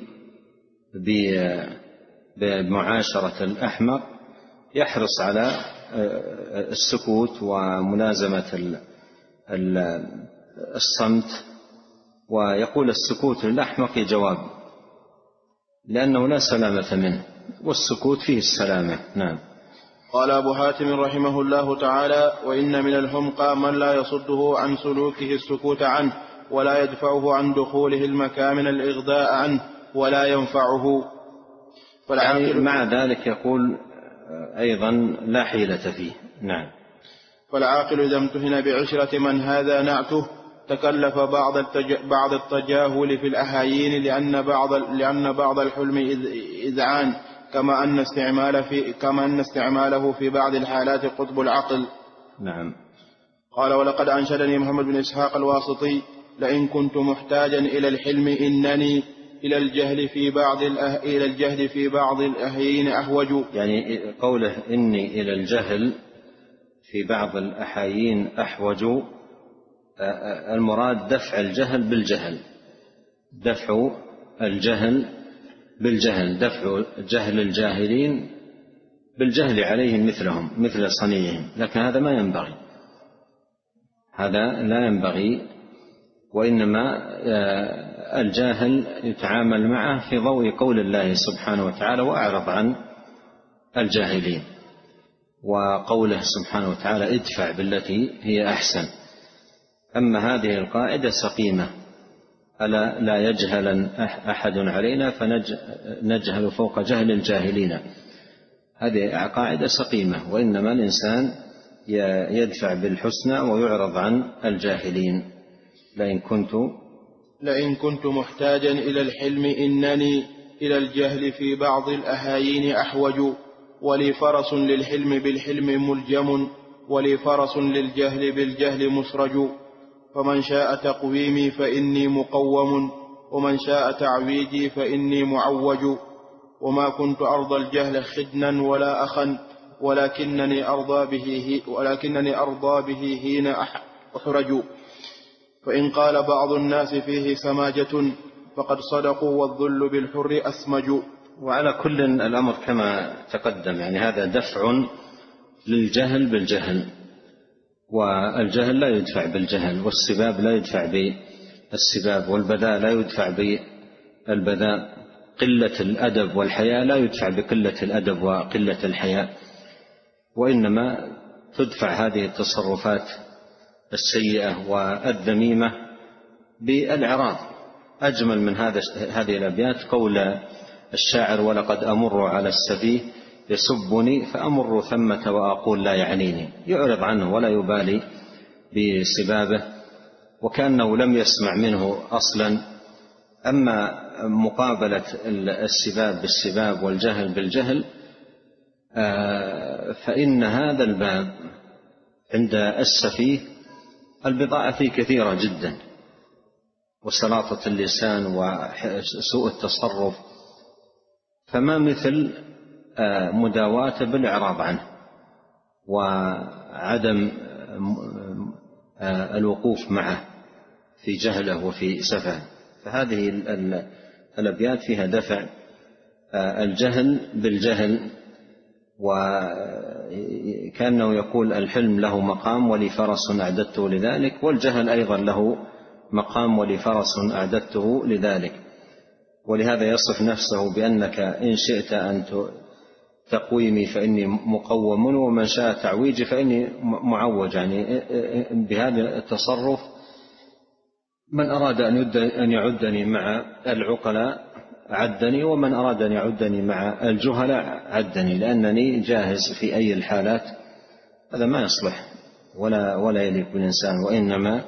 بمعاشرة الأحمق يحرص على السكوت وملازمة الصمت، ويقول السكوت للأحمق جواب، لأنه لا سلامة منه، والسكوت فيه السلامة. نعم. قال أبو حاتم رحمه الله تعالى وإن من الحمقى من لا يصده عن سلوكه السكوت عنه ولا يدفعه عن دخوله المكامن الإغضاء عنه ولا ينفعه. يعني مع ذلك يقول أيضا لا حيلة فيه. نعم. فالعاقل إذا امتهن بعشرة من هذا نعته تكلف بعض التج... بعض التجاهل في الأحايين لأن بعض لأن بعض الحلم إذعان، كما أن استعمال في كما أن استعماله في بعض الحالات قطب العقل. نعم. قال ولقد أنشدني محمد بن إسحاق الواسطي لئن كنت محتاجا إلى الحلم إنني إلى الجهل في بعض الأه... إلى الجهل في بعض الأحيين أحوج. يعني قوله إني إلى الجهل في بعض الأحايين أحوج، المراد دفع الجهل بالجهل، دفع الجهل بالجهل، دفع جهل الجاهلين بالجهل عليهم مثلهم مثل صنيعهم، لكن هذا ما ينبغي، هذا لا ينبغي، وإنما الجاهل يتعامل معه في ضوء قول الله سبحانه وتعالى وأعرض عن الجاهلين. وقوله سبحانه وتعالى ادفع بالتي هي أحسن. أما هذه القاعدة سقيمة، ألا لا يجهل أحد علينا فنجهل فوق جهل الجاهلين، هذه قاعدة سقيمة، وإنما الإنسان يدفع بالحسنى ويعرض عن الجاهلين. لئن كنت لئن كنت محتاجا إلى الحلم إنني إلى الجهل في بعض الأهايين أحوج، ولي فرس للحلم بالحلم ملجم، ولي فرس للجهل بالجهل مسرج. فمن شاء تقويمي فإني مقوم، ومن شاء تعويجي فإني معوج. وما كنت أرضى الجهل خدنا ولا أخا، ولكنني أرضى به ولكنني أرضى به حين أحرج. فإن قال بعض الناس فيه سماجة فقد صدقوا، والذل بالحر أسمج. وعلى كل الأمر كما تقدم، يعني هذا دفع للجهل بالجهل، والجهل لا يدفع بالجهل، والسباب لا يدفع بالسباب، والبذاء لا يدفع بالبذاء، قلة الأدب والحياء لا يدفع بقلة الأدب وقلة الحياء، وإنما تدفع هذه التصرفات السيئة والذميمة بالإعراض. أجمل من هذا هذه الأبيات قول الشاعر: ولقد أمر على السفيه يسبني فأمر ثمة وأقول لا يعنيني، يعرض عنه ولا يبالي بسبابه وكأنه لم يسمع منه أصلا. أما مقابلة السباب بالسباب والجهل بالجهل فإن هذا الباب عند السفيه البضاعة فيه كثيرة جدا، وسلاطة اللسان وسوء التصرف، فما مثل مداواته بالإعراض عنه وعدم الوقوف معه في جهله وفي سفهه. فهذه الأبيات فيها دفع الجهل بالجهل، وكأنه يقول الحلم له مقام ولي فرس أعددته لذلك، والجهل أيضا له مقام ولي فرس أعددته لذلك. ولهذا يصف نفسه بأنك إن شئت أن تقويمي فإني مقوم، ومن شاء تعويجي فإني معوج. يعني بهذا التصرف من أراد أن يعدني مع العقلاء عدني، ومن أراد أن يعدني مع الجهلاء عدني، لأنني جاهز في أي الحالات. هذا ما يصلح ولا ولا يليق بالإنسان، وإنما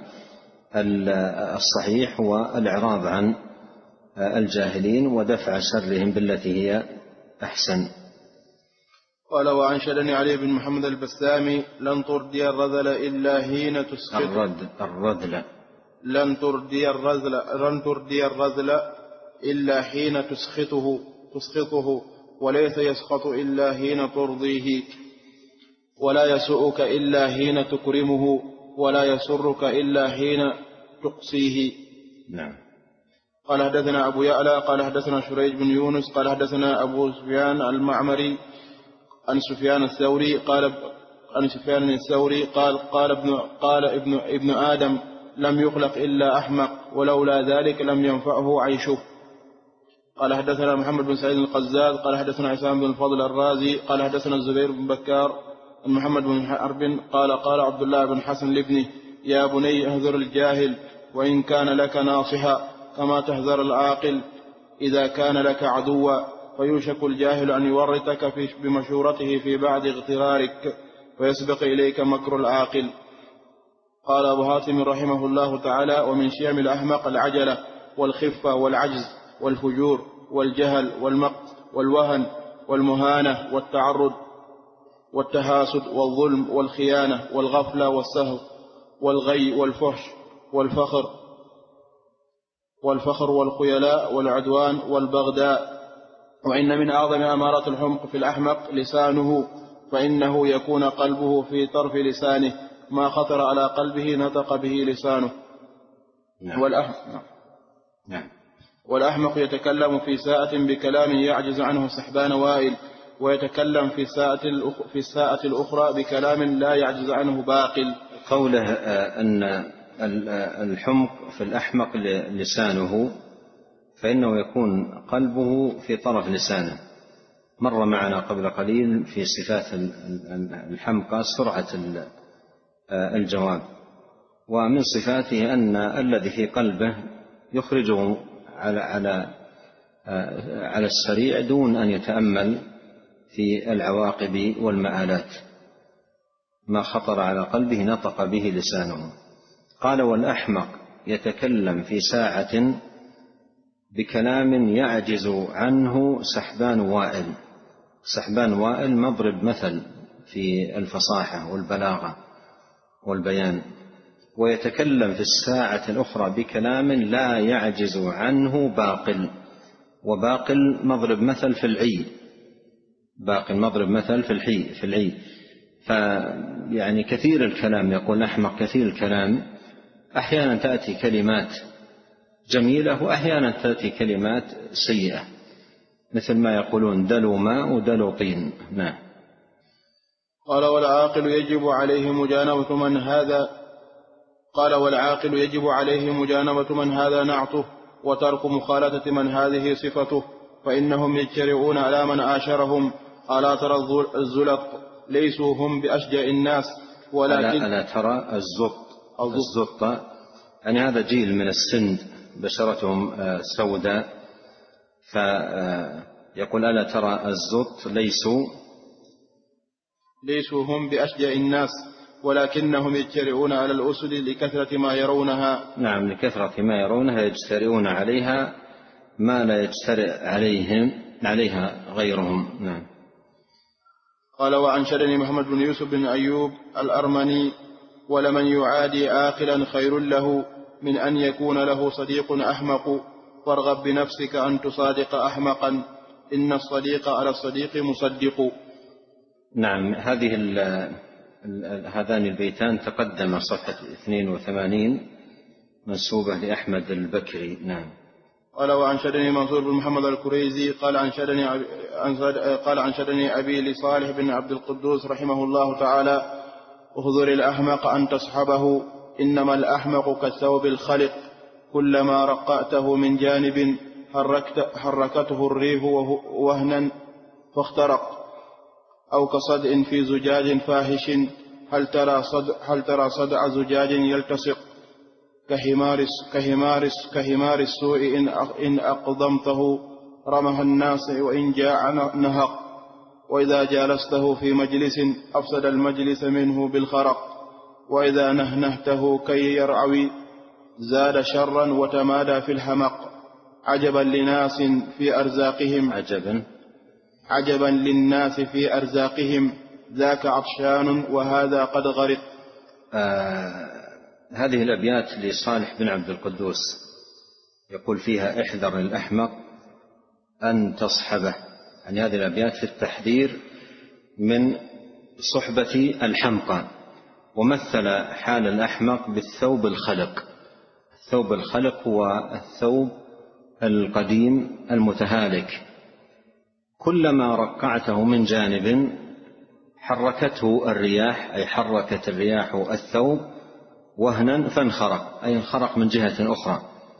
الصحيح هو الإعراض عن الجاهلين ودفع شرهم بالتي هي أحسن. قال: وأنشدني علي بن محمد البسامي: لن تردي الرذل إلا حين تسخط الرد الرذل لن تردي الرذل لن تردي الرذل إلا حين تسخطه تسخطه وليس يسخط إلا حين ترضيه، ولا يسوءك إلا حين تكرمه، ولا يسرك إلا حين تقصيه. نعم. قال: حدثنا أبو يعلى قال حدثنا شريج بن يونس قال حدثنا أبو سفيان المعمري عن سفيان الثوري قال عن سفيان الثوري قال قال ابن قال ابن ابن آدم لم يخلق إلا أحمق، ولولا ذلك لم ينفعه عيشه. قال: حدثنا محمد بن سعيد القزاز قال حدثنا عصام بن الفضل الرازي قال حدثنا الزبير بن بكار عن محمد بن حرب قال قال عبد الله بن حسن لابنه: يا بني اهذر الجاهل وإن كان لك ناصحا، كما تهذر العاقل إذا كان لك عدوا، فيوشك الجاهل أن يورطك في بمشورته في بعد اغترارك، فيسبق إليك مكر العاقل. قال أبو هاتم رحمه الله تعالى: ومن شيم الأحمق العجلة والخفة والعجز والفجور والجهل والمقت والوهن والمهانة والتعرض والتحاسد والظلم والخيانة والغفلة والسهو والغي والفحش والفخر والفخر والخيلاء والعدوان والبغداء. وإن من أعظم أمارات الحمق في الأحمق لسانه، فإنه يكون قلبه في طرف لسانه، ما خطر على قلبه نطق به لسانه. نعم. والأحمق نعم. والأحمق يتكلم في ساعة بكلام يعجز عنه سحبان وائل، ويتكلم في الساعة في الساعة الأخرى بكلام لا يعجز عنه باقل. قوله أن الحمق في الأحمق لسانه، فإنه يكون قلبه في طرف لسانه، مر معنا قبل قليل في صفات الحمقى سرعة الجواب، ومن صفاته أن الذي في قلبه يخرجه على على على السريع دون أن يتأمل في العواقب والمآلات، ما خطر على قلبه نطق به لسانه. قال: والأحمق يتكلم في ساعة بكلام يعجز عنه سحبان وائل. سحبان وائل مضرب مثل في الفصاحة والبلاغة والبيان، ويتكلم في الساعة الأخرى بكلام لا يعجز عنه باقل. وباقل مضرب مثل في العي، باقل مضرب مثل في الحي في العي فيعني كثير الكلام، يقول أحمق كثير الكلام. أحيانا تأتي كلمات جميلة وأحيانا تأتي كلمات سيئة، مثل ما يقولون دلو ماء ودلو طين. نعم. قال: والعاقل يجب عليه مجانبة من هذا قال والعاقل يجب عليه مجانبة من هذا نعته، وترك مخالطة من هذه صفته، فإنهم يجترئون على من آشرهم. ألا ترى الزلق ليسوا هم بأشجع الناس، ولكن ألا, ألا ترى الزط الزط يعني هذا جيل من السند بشرتهم سوداء، فيقول: ألا ترى الزط ليسوا ليسوا هم بأشجع الناس، ولكنهم يجترئون على الأسد لكثرة ما يرونها. نعم، لكثرة ما يرونها يجترئون عليها ما لا يجترئ عليهم عليها غيرهم. نعم. قال: وأنشدني محمد بن يوسف بن أيوب الأرمني: ولمن يعادي عاقلا خير له من أن يكون له صديق أحمق، فارغب بنفسك أن تصادق أحمقا، إن الصديق على الصديق مصدق. نعم، هذه هذان البيتان تقدم صفحة اثنين وثمانين منسوبة لأحمد البكري. نعم. قال: وأنشدني منصور بن محمد الكريزي قال أنشدني قال أنشدني أبي لصالح بن عبد القدوس رحمه الله تعالى: احذر الأحمق أن تصحبه، إنما الأحمق كالثوب الخلق، كلما رقأته من جانب حركته الريح وهنا فاخترق، أو كصدع في زجاج فاحش، هل ترى صدع, هل ترى صدع زجاج يلتصق، كهمار, كهمار, كهمار السوء إن أقضمته رمح الناس، وإن جاع نهق، وإذا جالسته في مجلس أفسد المجلس منه بالخرق، وإذا نهنهته كي يرعوي زاد شرا وتمادى في الحمق. عجبا لناس في أرزاقهم عجبا عجبا للناس في أرزاقهم، ذاك عطشان وهذا قد غرق. آه هذه الأبيات لصالح بن عبد القدوس يقول فيها: احذر الأحمق أن تصحبه. يعني هذه الأبيات في التحذير من صحبة الحمقى، ومثل حال الأحمق بالثوب الخلق. الثوب الخلق هو الثوب القديم المتهالك، كلما رقعته من جانب حركته الرياح، أي حركت الرياح الثوب وهنا فانخرق، أي انخرق من جهة أخرى.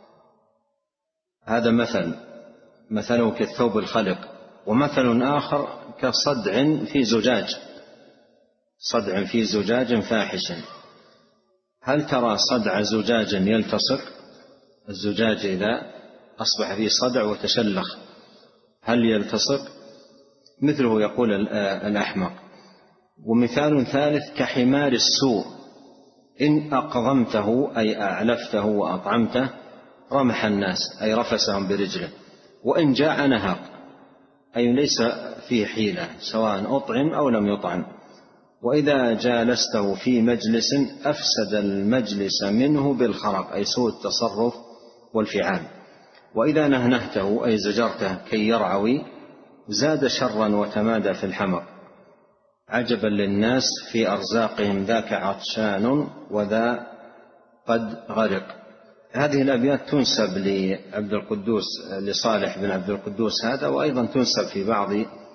هذا مثل مثله كالثوب الخلق. ومثل آخر كصدع في زجاج، صدع في زجاج فاحش، هل ترى صدع زجاج يلتصق؟ الزجاج إذا أصبح فيه صدع وتشلخ هل يلتصق؟ مثله يقول الأحمق. ومثال ثالث كحمار السوء إن أقضمته، أي أعلفته وأطعمته، رمح الناس، أي رفسهم برجله، وإن جاع نهق، أي ليس فيه حيلة سواء أطعم أو لم يطعم، وإذا جالسته في مجلس أفسد المجلس منه بالخرق، أي سوء التصرف والفعال، وإذا نهنهته، أي زجرته كي يرعوي، زاد شرا وتمادى في الحمق. عجبا للناس في أرزاقهم، ذاك عطشان وذا قد غرق. هذه الأبيات تنسب لعبد القدوس، لصالح بن عبد القدوس هذا، وأيضا تنسب في بعض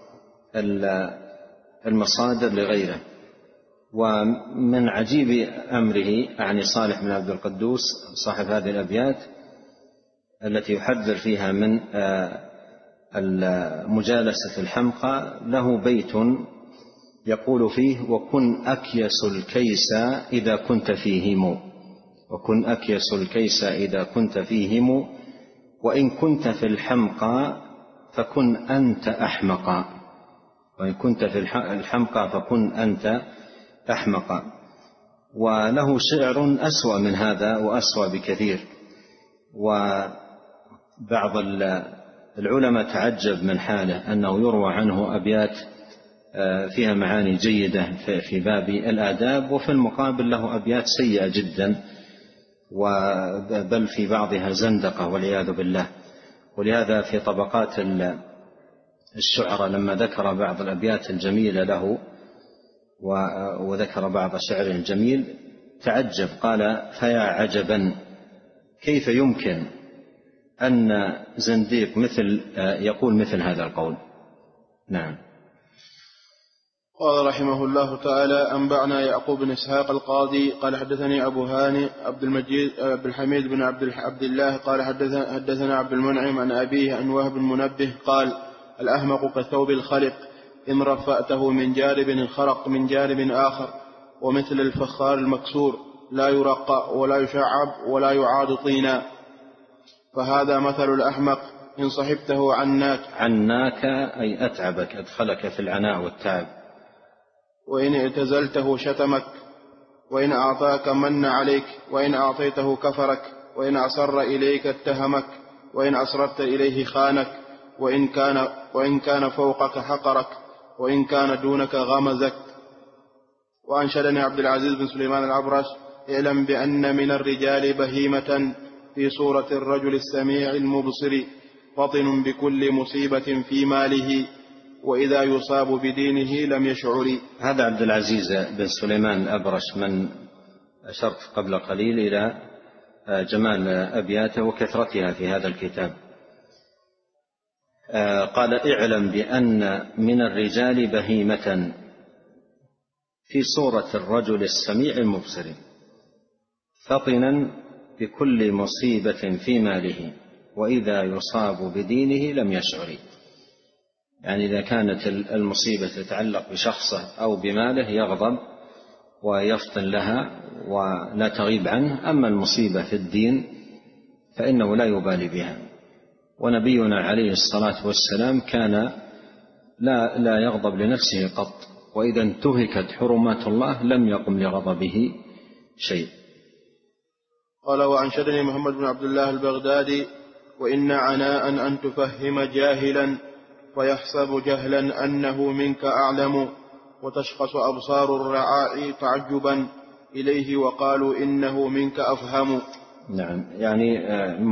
المصادر لغيره. ومن عجيب أمره يعني صالح بن عبد القدوس صاحب هذه الأبيات التي يحذر فيها من مجالسة الحمقى له بيت يقول فيه: وكن أكيس الكيس إذا كنت فيهم، وكن أكيس الكيس إذا كنت فيهم، وإن كنت في الحمقى فكن أنت أحمقا، وإن كنت في الحمقى فكن أنت أحمقا. وله شعر أسوأ من هذا وأسوأ بكثير، وبعض العلماء تعجب من حاله أنه يروى عنه أبيات فيها معاني جيدة في باب الآداب، وفي المقابل له أبيات سيئة جدا، بل في بعضها زندقة والعياذ بالله. ولهذا في طبقات الشعراء لما ذكر بعض الأبيات الجميلة له وذكر بعض شعر الجميل تعجب، قال: فيا عجبا كيف يمكن أن زنديق مثل يقول مثل هذا القول. نعم. قال رحمه الله تعالى: أنبأنا يعقوب بن إسحاق القاضي قال حدثني أبو هاني عبد المجيد عبد الحميد بن عبد الله قال حدثنا عبد المنعم عن أبيه عن وهب المنبه قال: الأحمق كثوب الخلق إن رفأته من جانب انخرق من جانب آخر، ومثل الفخار المكسور لا يرقى ولا يشعب ولا يعاد طينا، فهذا مثل الأحمق إن صحبته عناك. عناك أي أتعبك، أدخلك في العناء والتعب. وإن اعتزلته شتمك، وإن أعطاك من عليك، وإن أعطيته كفرك، وإن أصر إليك اتهمك، وإن أصررت إليه خانك، وإن كان, وإن كان فوقك حقرك، وإن كان دونك غمزك. وأنشدني عبد العزيز بن سليمان العبرش: اعلم بأن من الرجال بهيمة في صورة الرجل السميع المبصر، فطن بكل مصيبة في ماله، وإذا يصاب بدينه لم يشعر. هذا عبد العزيز بن سليمان الأبرش من أشرت قبل قليل إلى جمال أبياته وكثرتها في هذا الكتاب. قال: اعلم بأن من الرجال بهيمة في صورة الرجل السميع المبصر، فطنا بكل مصيبة في ماله، وإذا يصاب بدينه لم يشعر. يعني إذا كانت المصيبة تتعلق بشخصه أو بماله يغضب ويفطن لها ولا تغيب عنه، أما المصيبة في الدين فإنه لا يبالي بها. ونبينا عليه الصلاة والسلام كان لا, لا يغضب لنفسه قط، وإذا انتهكت حرمات الله لم يقم لغضبه شيء. قال: وأنشدني محمد بن عبد الله البغدادي: وإن عناء أن تفهم جاهلا فيحسب جهلا أنه منك أعلم، وتشخص أبصار الرعاء تعجبا إليه وقالوا إنه منك أفهم. نعم، يعني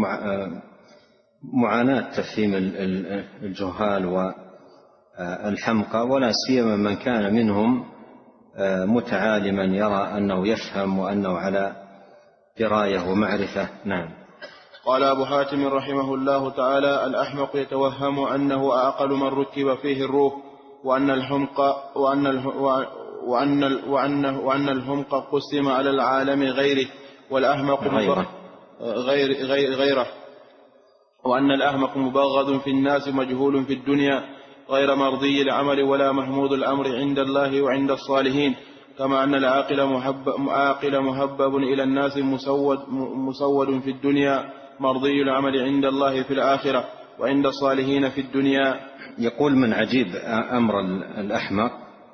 معاناة تفهيم الجهال والحمقى، ولا سيما من كان منهم متعالما يرى أنه يفهم وأنه على دراية ومعرفة. نعم. قال أبو حاتم رحمه الله تعالى: الأحمق يتوهم أنه أعقل من ركب فيه الروح، وأن الحمق وأن وأن وأن وأن الحمق قسم على العالم غيره، والأحمق غيره غير غير غيره وأن الأحمق مبغض في الناس مجهول في الدنيا، غير مرضي العمل ولا محمود الأمر عند الله وعند الصالحين، كما أن العاقل محبب, عاقل محبب إلى الناس مسود, مسود في الدنيا، مرضي العمل عند الله في الآخرة وعند الصالحين في الدنيا. يقول: من عجيب أمر الأحمق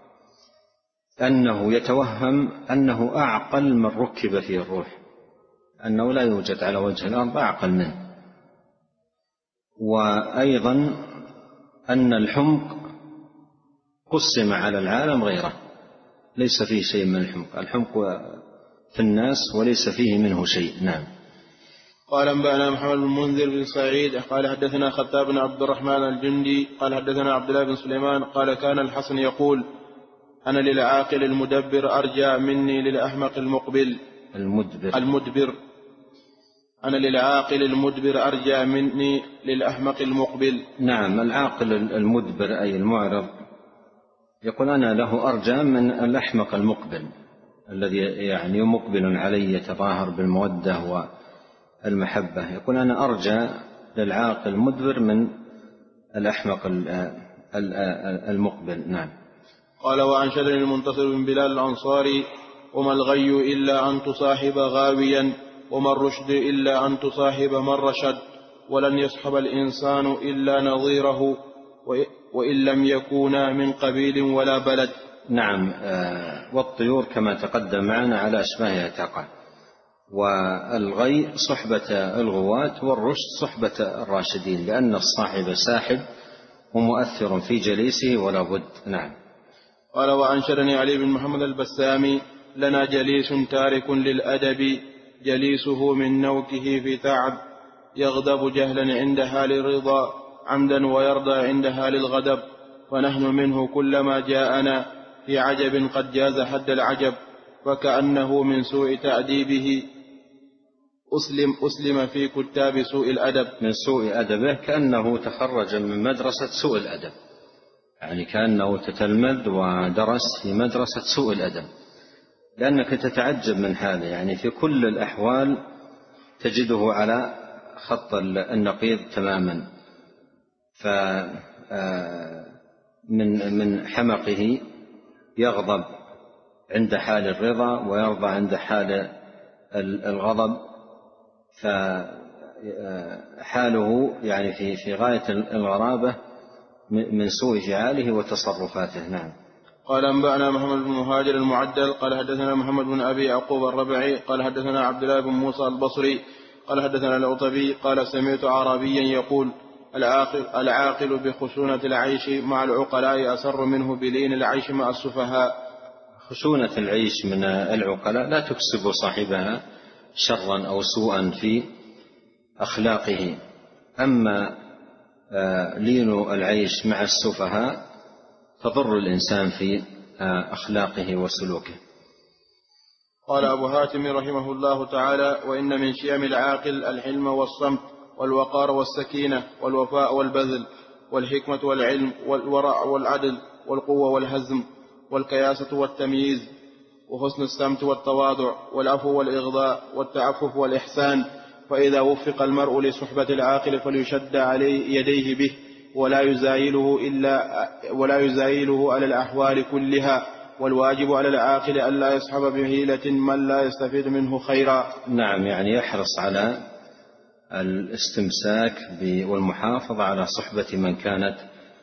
أنه يتوهم أنه أعقل من ركب فيه الروح، أنه لا يوجد على وجه الأرض أعقل منه. وأيضا أن الحمق قسم على العالم غيره، ليس فيه شيء من الحمق، الحمق في الناس وليس فيه منه شيء. نعم. قال: أنبأنا محمد بن منذر بن سعيد قال حدثنا خطاب بن عبد الرحمن الجندي قال حدثنا عبد الله بن سليمان قال: كان الحسن يقول: أنا للعاقل المدبر أرجى مني للأحمق المقبل المدبر المدبر أنا للعاقل المدبر أرجى مني للأحمق المقبل. نعم، العاقل المدبر أي المعرض يقول: أنا له أرجى من الأحمق المقبل الذي يعني مقبل علي يتظاهر بالمودة والمحبة. يقول: أنا أرجى للعاقل المدبر من الأحمق المقبل. نعم. قال: وأنشدني المنتصر بن بلال الأنصاري: وما الغي إلا أن تصاحب غاويا، وما الرشد إلا أن تصاحب من رشد، ولن يصحب الإنسان إلا نظيره، وإن لم يكونا من قبيل ولا بلد. نعم. والطيور كما تقدم معنا على أشباهها تقع، والغي صحبة الغواة، والرشد صحبة الراشدين، لأن الصاحب ساحب ومؤثر في جليسه ولا بد. نعم. قال: وأنشدني علي بن محمد البسامي: لنا جليس تارك للأدب، جليسه من نوكه في تعب، يغضب جهلا عند حال الرضا، عمدا ويرضى عند حال الغضب، ونحن منه كلما جاءنا في عجب قد جاز حد العجب، فكأنه من سوء تأديبه أسلم, أسلم في كتاب سوء الأدب. من سوء أدبه كأنه تخرج من مدرسة سوء الأدب، يعني كأنه تتلمذ ودرس في مدرسة سوء الأدب، لأنك تتعجب من هذا، يعني في كل الأحوال تجده على خط النقيض تماما. فمن من حمقه يغضب عند حال الرضا ويرضى عند حال الغضب، فحاله يعني في في غاية الغرابة من سوء فعاله وتصرفاته. نعم. قال: أنبأنا محمد بن مهاجر المعدل قال حدثنا محمد بن أبي يعقوب الربعي قال حدثنا عبد الله بن موسى البصري قال حدثنا العطبي قال: سمعت أعرابيا يقول: العاقل, العاقل بخشونة العيش مع العقلاء أسر منه بلين العيش مع السفهاء. خشونة العيش من العقلاء لا تكسب صاحبها شرا أو سوءا في أخلاقه، أما لين العيش مع السفهاء تضر الإنسان في أخلاقه وسلوكه. قال أبو هاتم رحمه الله تعالى: وإن من شيم العاقل الحلم والصمت والوقار والسكينة والوفاء والبذل والحكمة والعلم والورع والعدل والقوة والهزم والكياسة والتمييز وحسن السمت والتواضع والعفو والإغضاء والتعفف والإحسان. فإذا وفق المرء لصحبة العاقل فليشد عليه يديه به، ولا يزايله إلا ولا يزايله على الأحوال كلها، والواجب على العاقل ألا يصحب بهيلة من لا يستفيد منه خيرا. نعم، يعني يحرص على الاستمساك والمحافظة على صحبة من كانت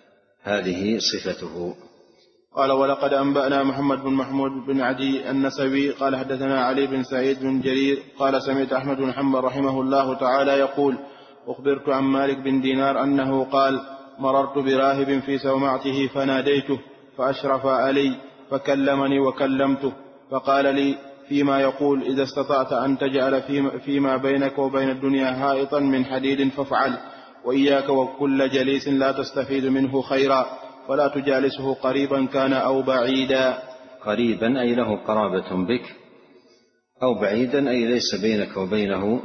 هذه صفته. قال: ولقد أنبأنا محمد بن محمود بن عدي النسوي قال حدثنا علي بن سعيد بن جرير قال: سمعت أحمد بن حنبل رحمه الله تعالى يقول: أخبرت عن مالك بن دينار أنه قال: مررت براهب في سومعته فناديته فأشرف علي فكلمني وكلمته، فقال لي: فيما يقول إذا استطعت أن تجعل فيما بينك وبين الدنيا حائطا من حديد فافعل، وإياك وكل جليس لا تستفيد منه خيرا، ولا تجالسه قريبا كان أو بعيدا. قريبا أي له قرابة بك، أو بعيدا أي ليس بينك وبينه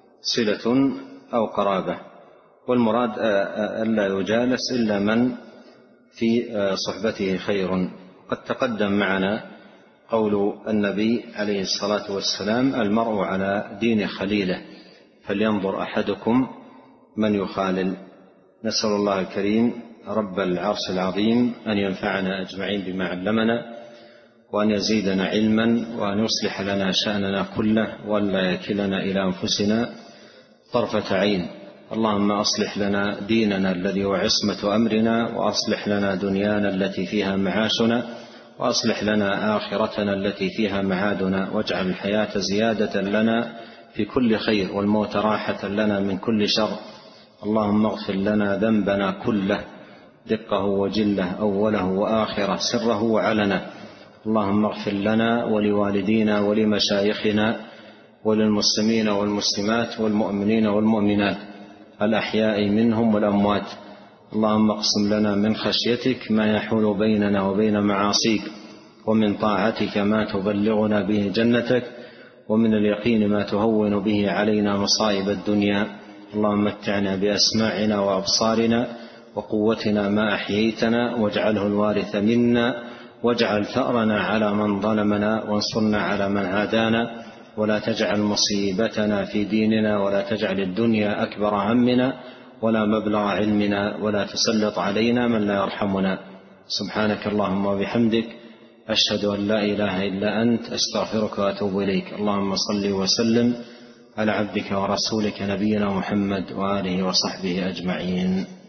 صلة أو قرابة، والمراد ألا يجالس إلا من في صحبته خير. قد تقدم معنا قول النبي عليه الصلاة والسلام: المرء على دين خليله فلينظر أحدكم من يخالل. نسأل الله الكريم رب العرش العظيم أن ينفعنا أجمعين بما علمنا، وأن يزيدنا علما، وأن يصلح لنا شأننا كله، وأن لا يكلنا إلى أنفسنا طرفة عين. اللهم أصلح لنا ديننا الذي هو عصمة أمرنا، وأصلح لنا دنيانا التي فيها معاشنا، وأصلح لنا آخرتنا التي فيها معادنا، واجعل الحياة زيادة لنا في كل خير، والموت راحة لنا من كل شر. اللهم اغفر لنا ذنبنا كله، دقه وجله، أوله وآخره، سره وعلنه. اللهم اغفر لنا ولوالدينا ولمشايخنا وللمسلمين والمسلمات والمؤمنين والمؤمنات الأحياء منهم والأموات. اللهم اقسم لنا من خشيتك ما يحول بيننا وبين معاصيك، ومن طاعتك ما تبلغنا به جنتك، ومن اليقين ما تهون به علينا مصائب الدنيا. اللهم متعنا بأسماعنا وأبصارنا وقوتنا ما أحييتنا، واجعله الوارث منا، واجعل ثأرنا على من ظلمنا، وانصرنا على من عادانا، ولا تجعل مصيبتنا في ديننا، ولا تجعل الدنيا أكبر همنا، ولا مبلغ علمنا، ولا تسلط علينا من لا يرحمنا. سبحانك اللهم وبحمدك، أشهد أن لا إله إلا أنت، أستغفرك وأتوب إليك. اللهم صل وسلم على عبدك ورسولك نبينا محمد وآله وصحبه أجمعين.